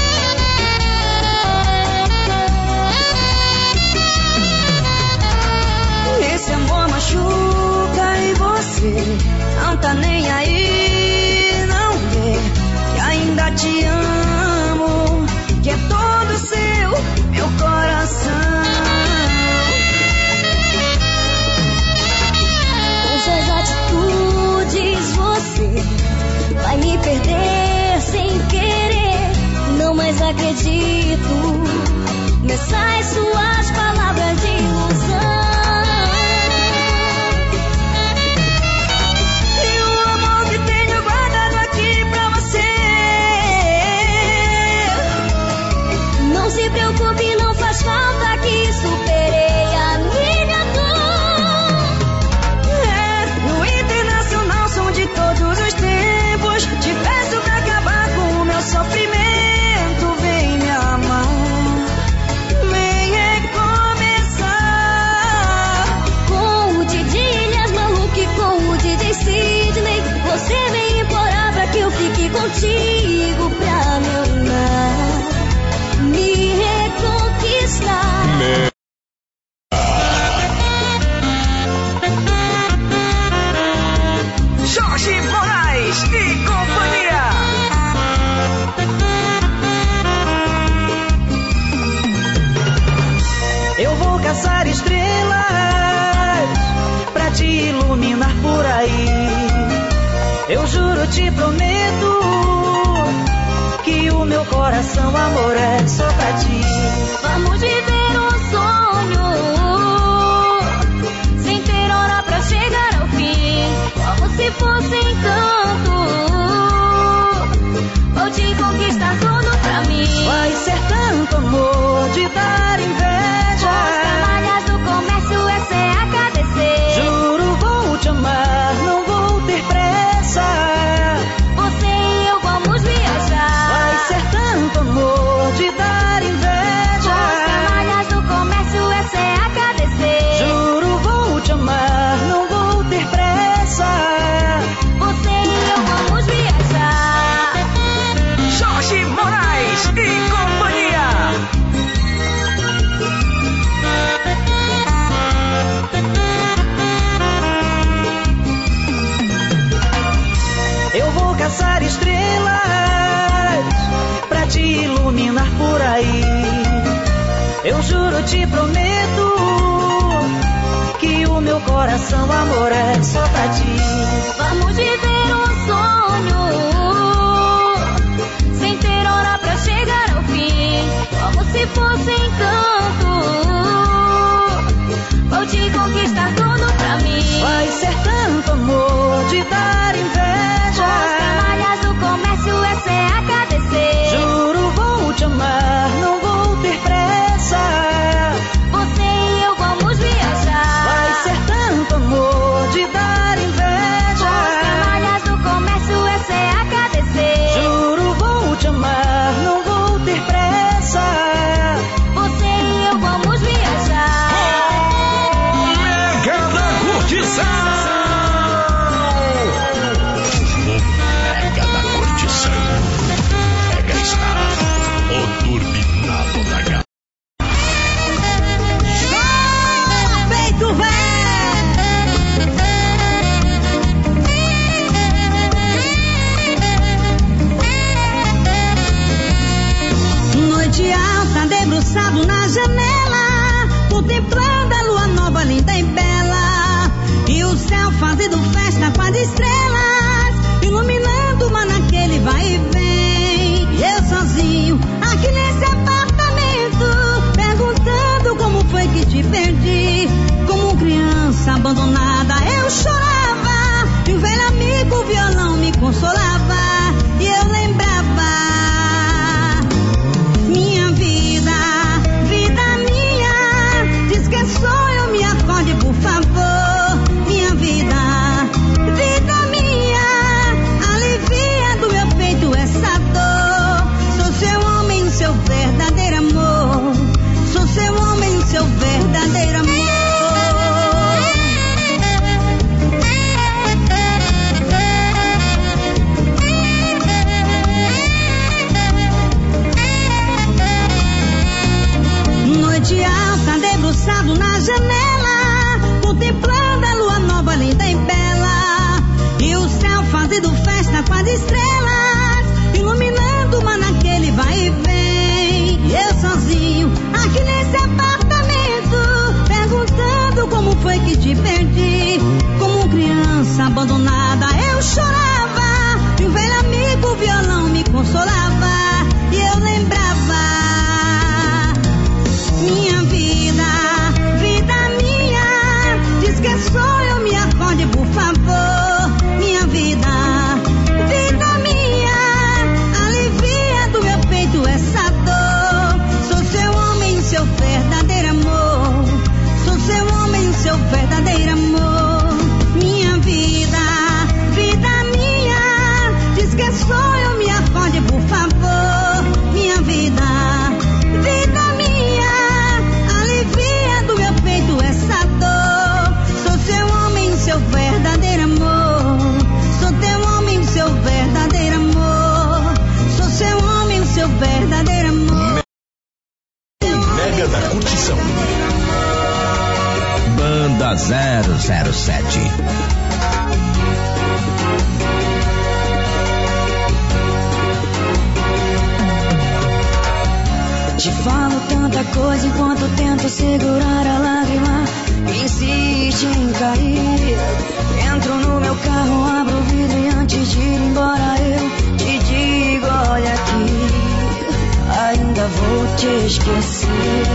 Esse amor machuca e você não tá nem aí, não vê que ainda te amo, que é todo seu, meu coração.
Com suas atitudes você vai me perder sem querer. Não mais acredito nessas suas palavras de ilusão.
E o amor que tenho guardado aqui pra você.
Não se preocupe, não faz falta que superei a minha dor.
É, no internacional som de todos os tempos. Te peço pra acabar com o meu sofrimento. Vem me amar, vem recomeçar.
Com o Didi Ilhas Maluco e com o D J Sidney, você vem implorar pra que eu fique contigo, pra me amar, me reconquistar.
Jorge Moraes e companhia.
Eu vou caçar estrelas pra te iluminar por aí. Eu juro, te prometo que o meu coração, amor, é só pra ti.
Vamos viver um sonho sem ter hora pra chegar ao fim, como se fosse encanto. Vou te conquistar tudo pra mim.
Vai ser tanto amor de dar inveja.
Os canalhas do comércio, essa é a K D C.
Juro, vou te amar, não vou ter pressa.
Você e eu vamos viajar.
Vai ser tanto amor de dar inveja.
Os canalhas do comércio, essa é a K D C.
Juro, vou te amar, não vou ter pressa.
Você e eu vamos viajar.
Jorge Moraes e companhia.
Eu vou caçar estrelas pra te iluminar por aí. Eu juro, te prometo que o meu coração, amor, é só pra ti.
Vamos viver um sonho sem ter hora pra
debruçado na janela, contemplando a lua nova, linda e bela, e o céu fazendo festa com as estrelas, iluminando o mar naquele vai e vem. E eu sozinho aqui nesse apartamento, perguntando como foi que te perdi. Como criança abandonada eu chorava, e o velho amigo o violão me consolava, e eu lembrava. Minha vida, vida minha, diz que é sonho, me acorde por favor. Minha vida, vida minha, alivia do meu peito essa dor. Sou seu homem, seu verdadeiro amor. Sou seu homem, seu verdadeiro amor. Noite alta, debruçado na janela, contemplando a lua nova, linda e bela, e o céu fazendo festa com as estrelas, iluminando o mar naquele vai e vem. E eu sozinho aqui nesse apartamento, perguntando como foi que te perdi. Como criança abandonada eu chorava, e o velho amigo o violão me consolava, e eu lembrava. Minha vida, vida minha, diz que é sonho, me acorde por favor. Minha vida, vida minha, alivia do meu peito essa dor. Sou seu homem, seu verdadeiro amor. Sou seu homem, seu verdadeiro amor. Minha vida, vida minha, diz que é sonho, me acorde por favor. Minha vida, vida minha, alivia do meu peito essa dor. Sou seu homem, seu verdadeiro amor. Sou teu homem, seu verdadeiro amor. Sou seu homem, seu verdadeiro amor.
Mega da Curtição. Banda zero zero sete.
Te falo tanta coisa enquanto tento segurar a lágrima. Insiste em cair. Entro no meu carro, abro o vidro e antes de ir embora eu te digo, olha aqui, ainda vou te esquecer.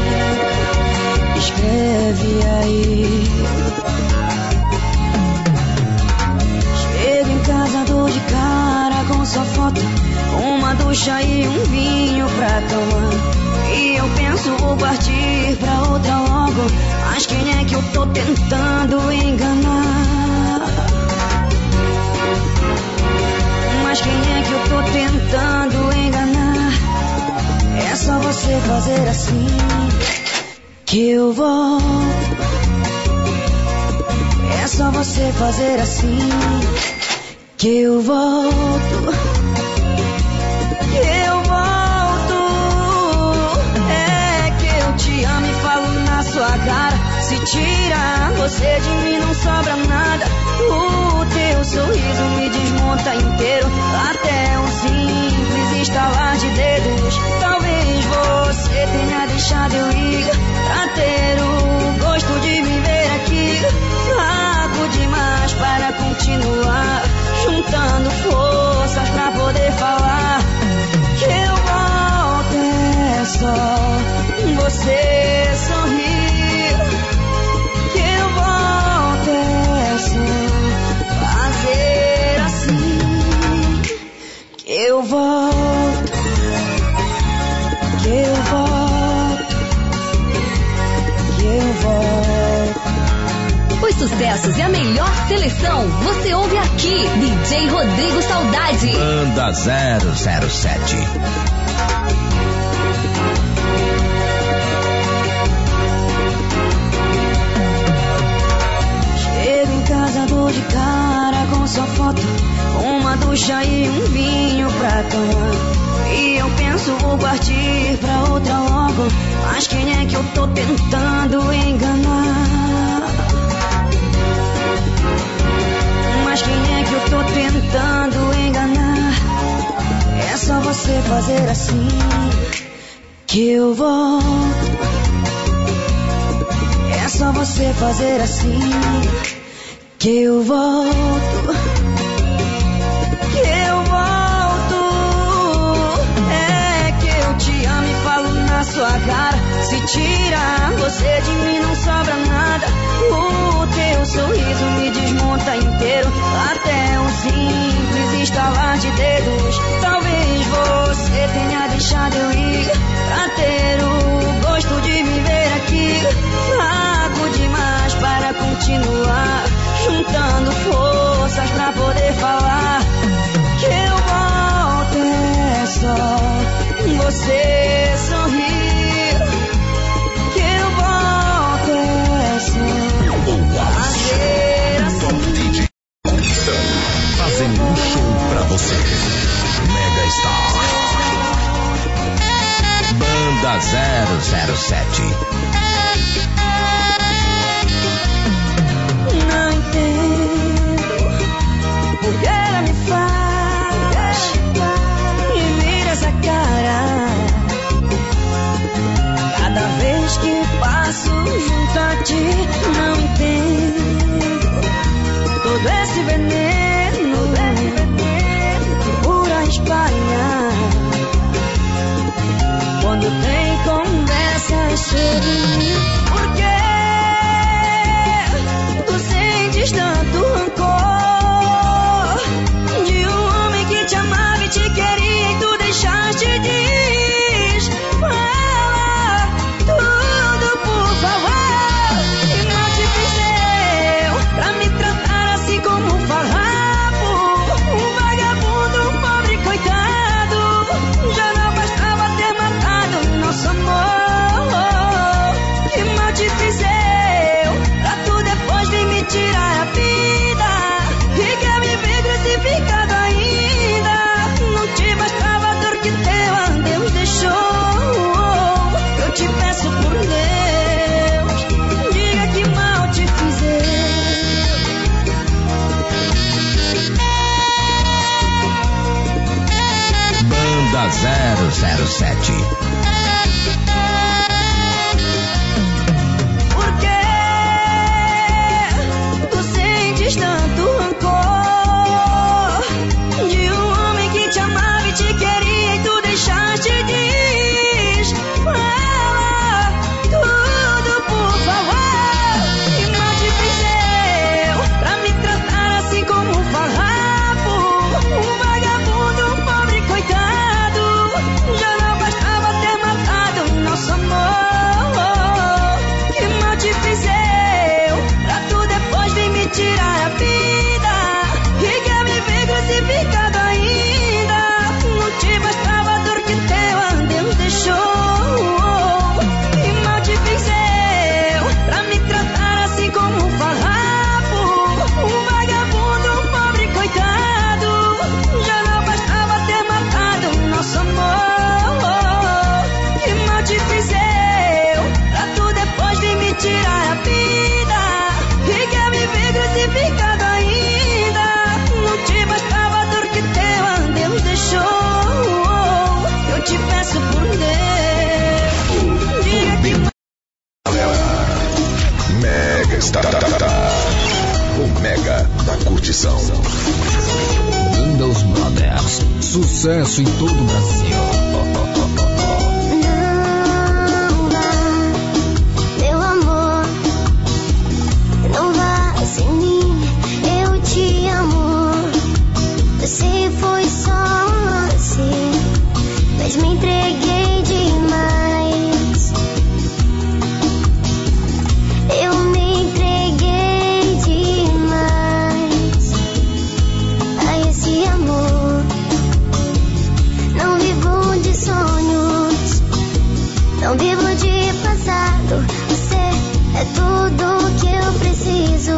Escreve aí. Chego em casa, dou de cara com sua foto, uma ducha e um vinho pra tomar. E eu penso, vou partir pra outra logo, mas quem é que eu tô tentando enganar? Mas quem é que eu tô tentando enganar? É só você fazer assim que eu volto. É só você fazer assim que eu volto. Que eu volto. Te amo e falo na sua cara. Se tira você de mim não sobra nada. O teu sorriso me desmonta inteiro, até um simples estalar de dedos. Talvez você tenha deixado eu ir pra ter o gosto de me ver aqui. Fraco demais para continuar, juntando forças pra poder falar. Que eu volto é só você sorrir. Que eu volto é só fazer assim. Que eu volto. Que eu volto. Que eu volto.
Os sucessos e a melhor seleção você ouve aqui. D J Rodrigo Saudade.
Banda zero zero sete.
Dou de cara com sua foto, uma ducha e um vinho pra tomar. E eu penso, vou partir pra outra logo, mas quem é que eu tô tentando enganar? Mas quem é que eu tô tentando enganar? É só você fazer assim
que eu volto. É só você fazer assim, que eu volto, que eu volto. É que eu te amo e falo na sua cara. Se tira você de mim não sobra nada. O teu sorriso me desmonta inteiro, até um simples estalar de dedos. Talvez você tenha deixado eu ir pra ter o gosto de me ver aqui. Fraco demais para continuar, juntando forças pra poder falar. Que eu volto é só você sorrir. Que eu volto é só fazer assim.
Fazendo um show pra você. Mega Star. Banda zero zero sete.
Não entendo por que ela me faz e vira essa cara. Cada vez que passo junto a ti, não entendo todo esse veneno que pura espalhar. Quando tem conversas sobre mim, por que tu sentes tanto rancor de um homem que te amava e te queria e tu deixaste de ir? Fala tudo, por favor, que não te fiz eu pra me tratar assim como um farrapo, um vagabundo, um pobre coitado. Já não bastava ter matado nosso amor. Que mal te fiz eu pra tu depois vir me tirar a vida e quer me ver crucificado ainda. Não te bastava a dor que teu adeus deixou. Eu te peço por Deus, diga que mal te fiz eu.
Banda zero zero sete.
Por que tu sentes tanto rancor de um homem que te amava e te queria e tu deixaste de ir? Fala tudo, por favor, que mal te fiz eu pra me tratar assim como um farrapo, um vagabundo, um pobre coitado. Já não bastava ter matado nosso amor. Que mal te fiz eu pra tu depois vir me tirar a vida e quer me ver crucificado ainda. Não te bastava a dor que teu adeus deixou. Que mal te fiz eu pra me tratar assim como um farrapo, um vagabundo, um pobre coitado. Já não bastava ter matado nosso amor. Que mal te fiz eu pra tu depois vir me tirar a vida e quer me ver crucificado ainda. Não te bastava a dor que teu adeus deixou. Eu te peço por Deus, diga que
Mega Star. O Mega da curtição.
Windows Brothers. Sucesso em todo o Brasil.
Não vá, meu amor, não vá sem mim, eu te amo. Você foi só um lance, mas me entreguei demais. Eu me entreguei demais a esse amor. Não vivo de sonhos, não vivo de passado. Você é tudo que eu preciso.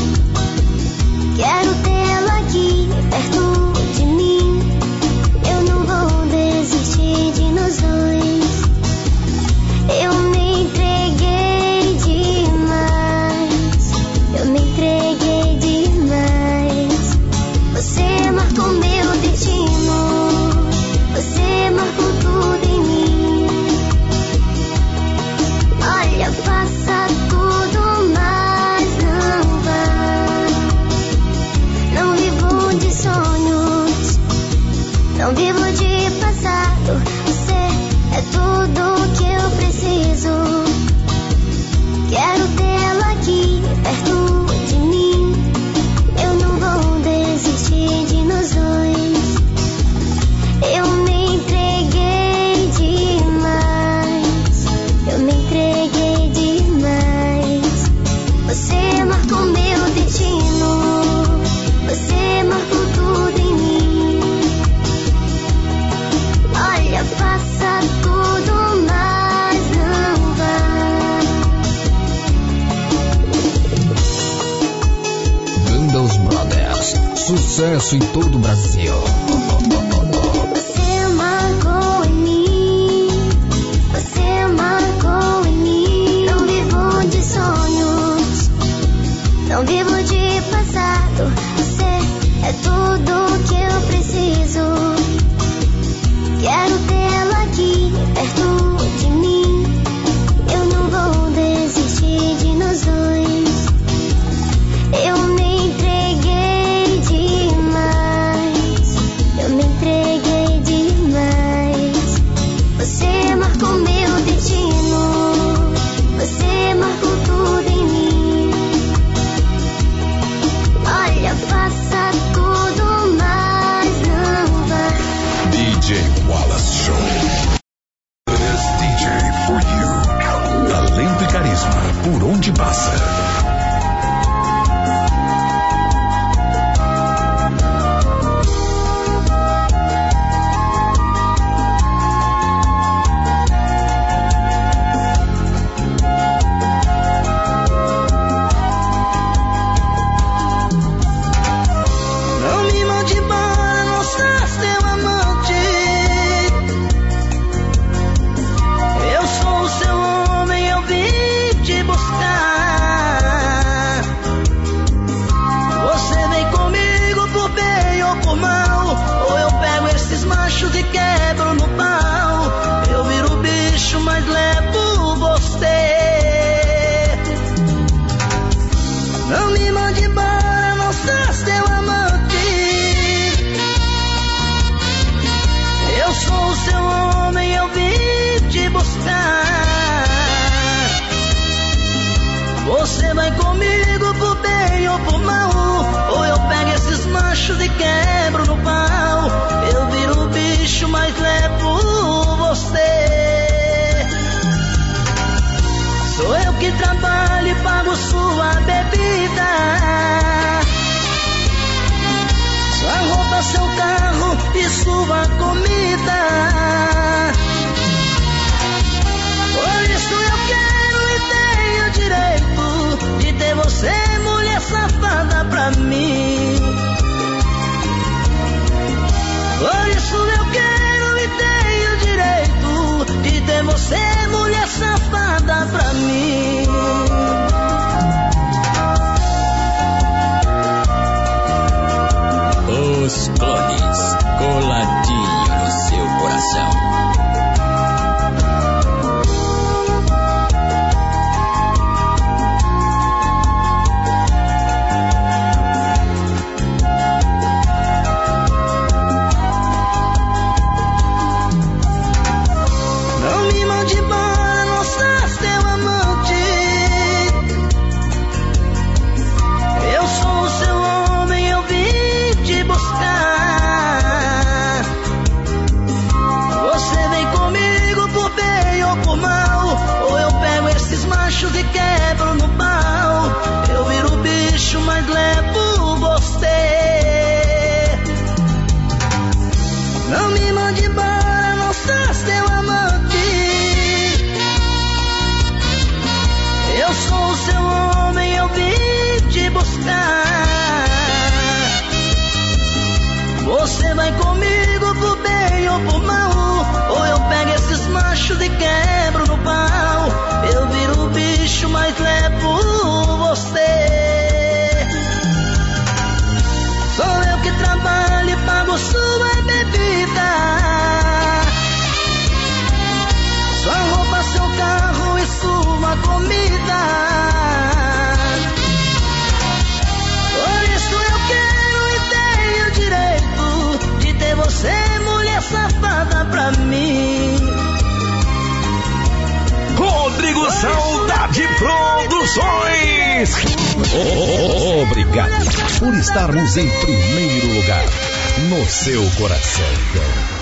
Quero tê-lo aqui perto de mim. Eu não vou desistir de nós dois. Eu me entreguei demais. Eu me entreguei demais. Você marcou meu destino. Você marcou tudo em mim. vivo de passado. Você é tudo que eu preciso. Quero tê-lo aqui perto de mim. Eu não vou desistir de nós dois. Eu me entreguei demais. Eu me entreguei demais. Você marcou meu destino. Você marcou tudo em mim. Olha, faça tudo, mas não vá.
Windows Brothers, sucesso em todo o Brasil.
Você marcou em mim. Você marcou em mim. Não vivo de sonhos. Não vivo de passado. Você é tudo que eu preciso. Quero tê-lo aqui perto de mim. Eu não vou desistir de nós dois. Eu me entreguei demais. Eu me entreguei demais. Você marcou meu destino. Você marcou tudo em mim. Olha, faça tudo, mas não vá.
D J Wallace Show. This D J for you. Talento e carisma por onde passa.
Não me mande embora, não seas teu amante. Eu sou o seu homem, eu vim te buscar. Você vem comigo por bem ou por mal, ou eu pego esses machos e quebro no pau. Eu viro bicho, mas levo você. Não me mande embora, não seas teu amante. Eu sou o seu homem, eu vim te buscar. Você vai comigo por bem ou por mal, ou eu pego esses machos e quebro no pau. Eu viro bicho, mas levo você. Sou eu que trabalho e pago sua bebida, sua roupa, seu carro e sua comida. Por isso eu quero e tenho direito de ter você, mulher safada, pra mim. Por isso eu quero e tenho direito de ter você, mulher safada, pra mim.
Os clones, coladinho no seu coração.
Não me mande embora, não seas teu amante. Eu sou o seu homem, eu vim te buscar. Você vem comigo por bem ou por mal, ou eu pego esses machos e quebro no pau. Eu viro bicho, mas levo você. Não me mande embora, não seas teu amante. Eu sou o seu homem, eu vim te buscar. Você vai comigo por bem ou por mal, ou eu pego esses machos e quebro no pau. Eu viro bicho, mas levo você. Sou eu que trabalho e pago sua bebida, sua roupa, seu carro e sua comida. Por isso eu quero e tenho direito de ter você, mulher
Produções. Obrigado por estarmos em primeiro lugar no seu coração.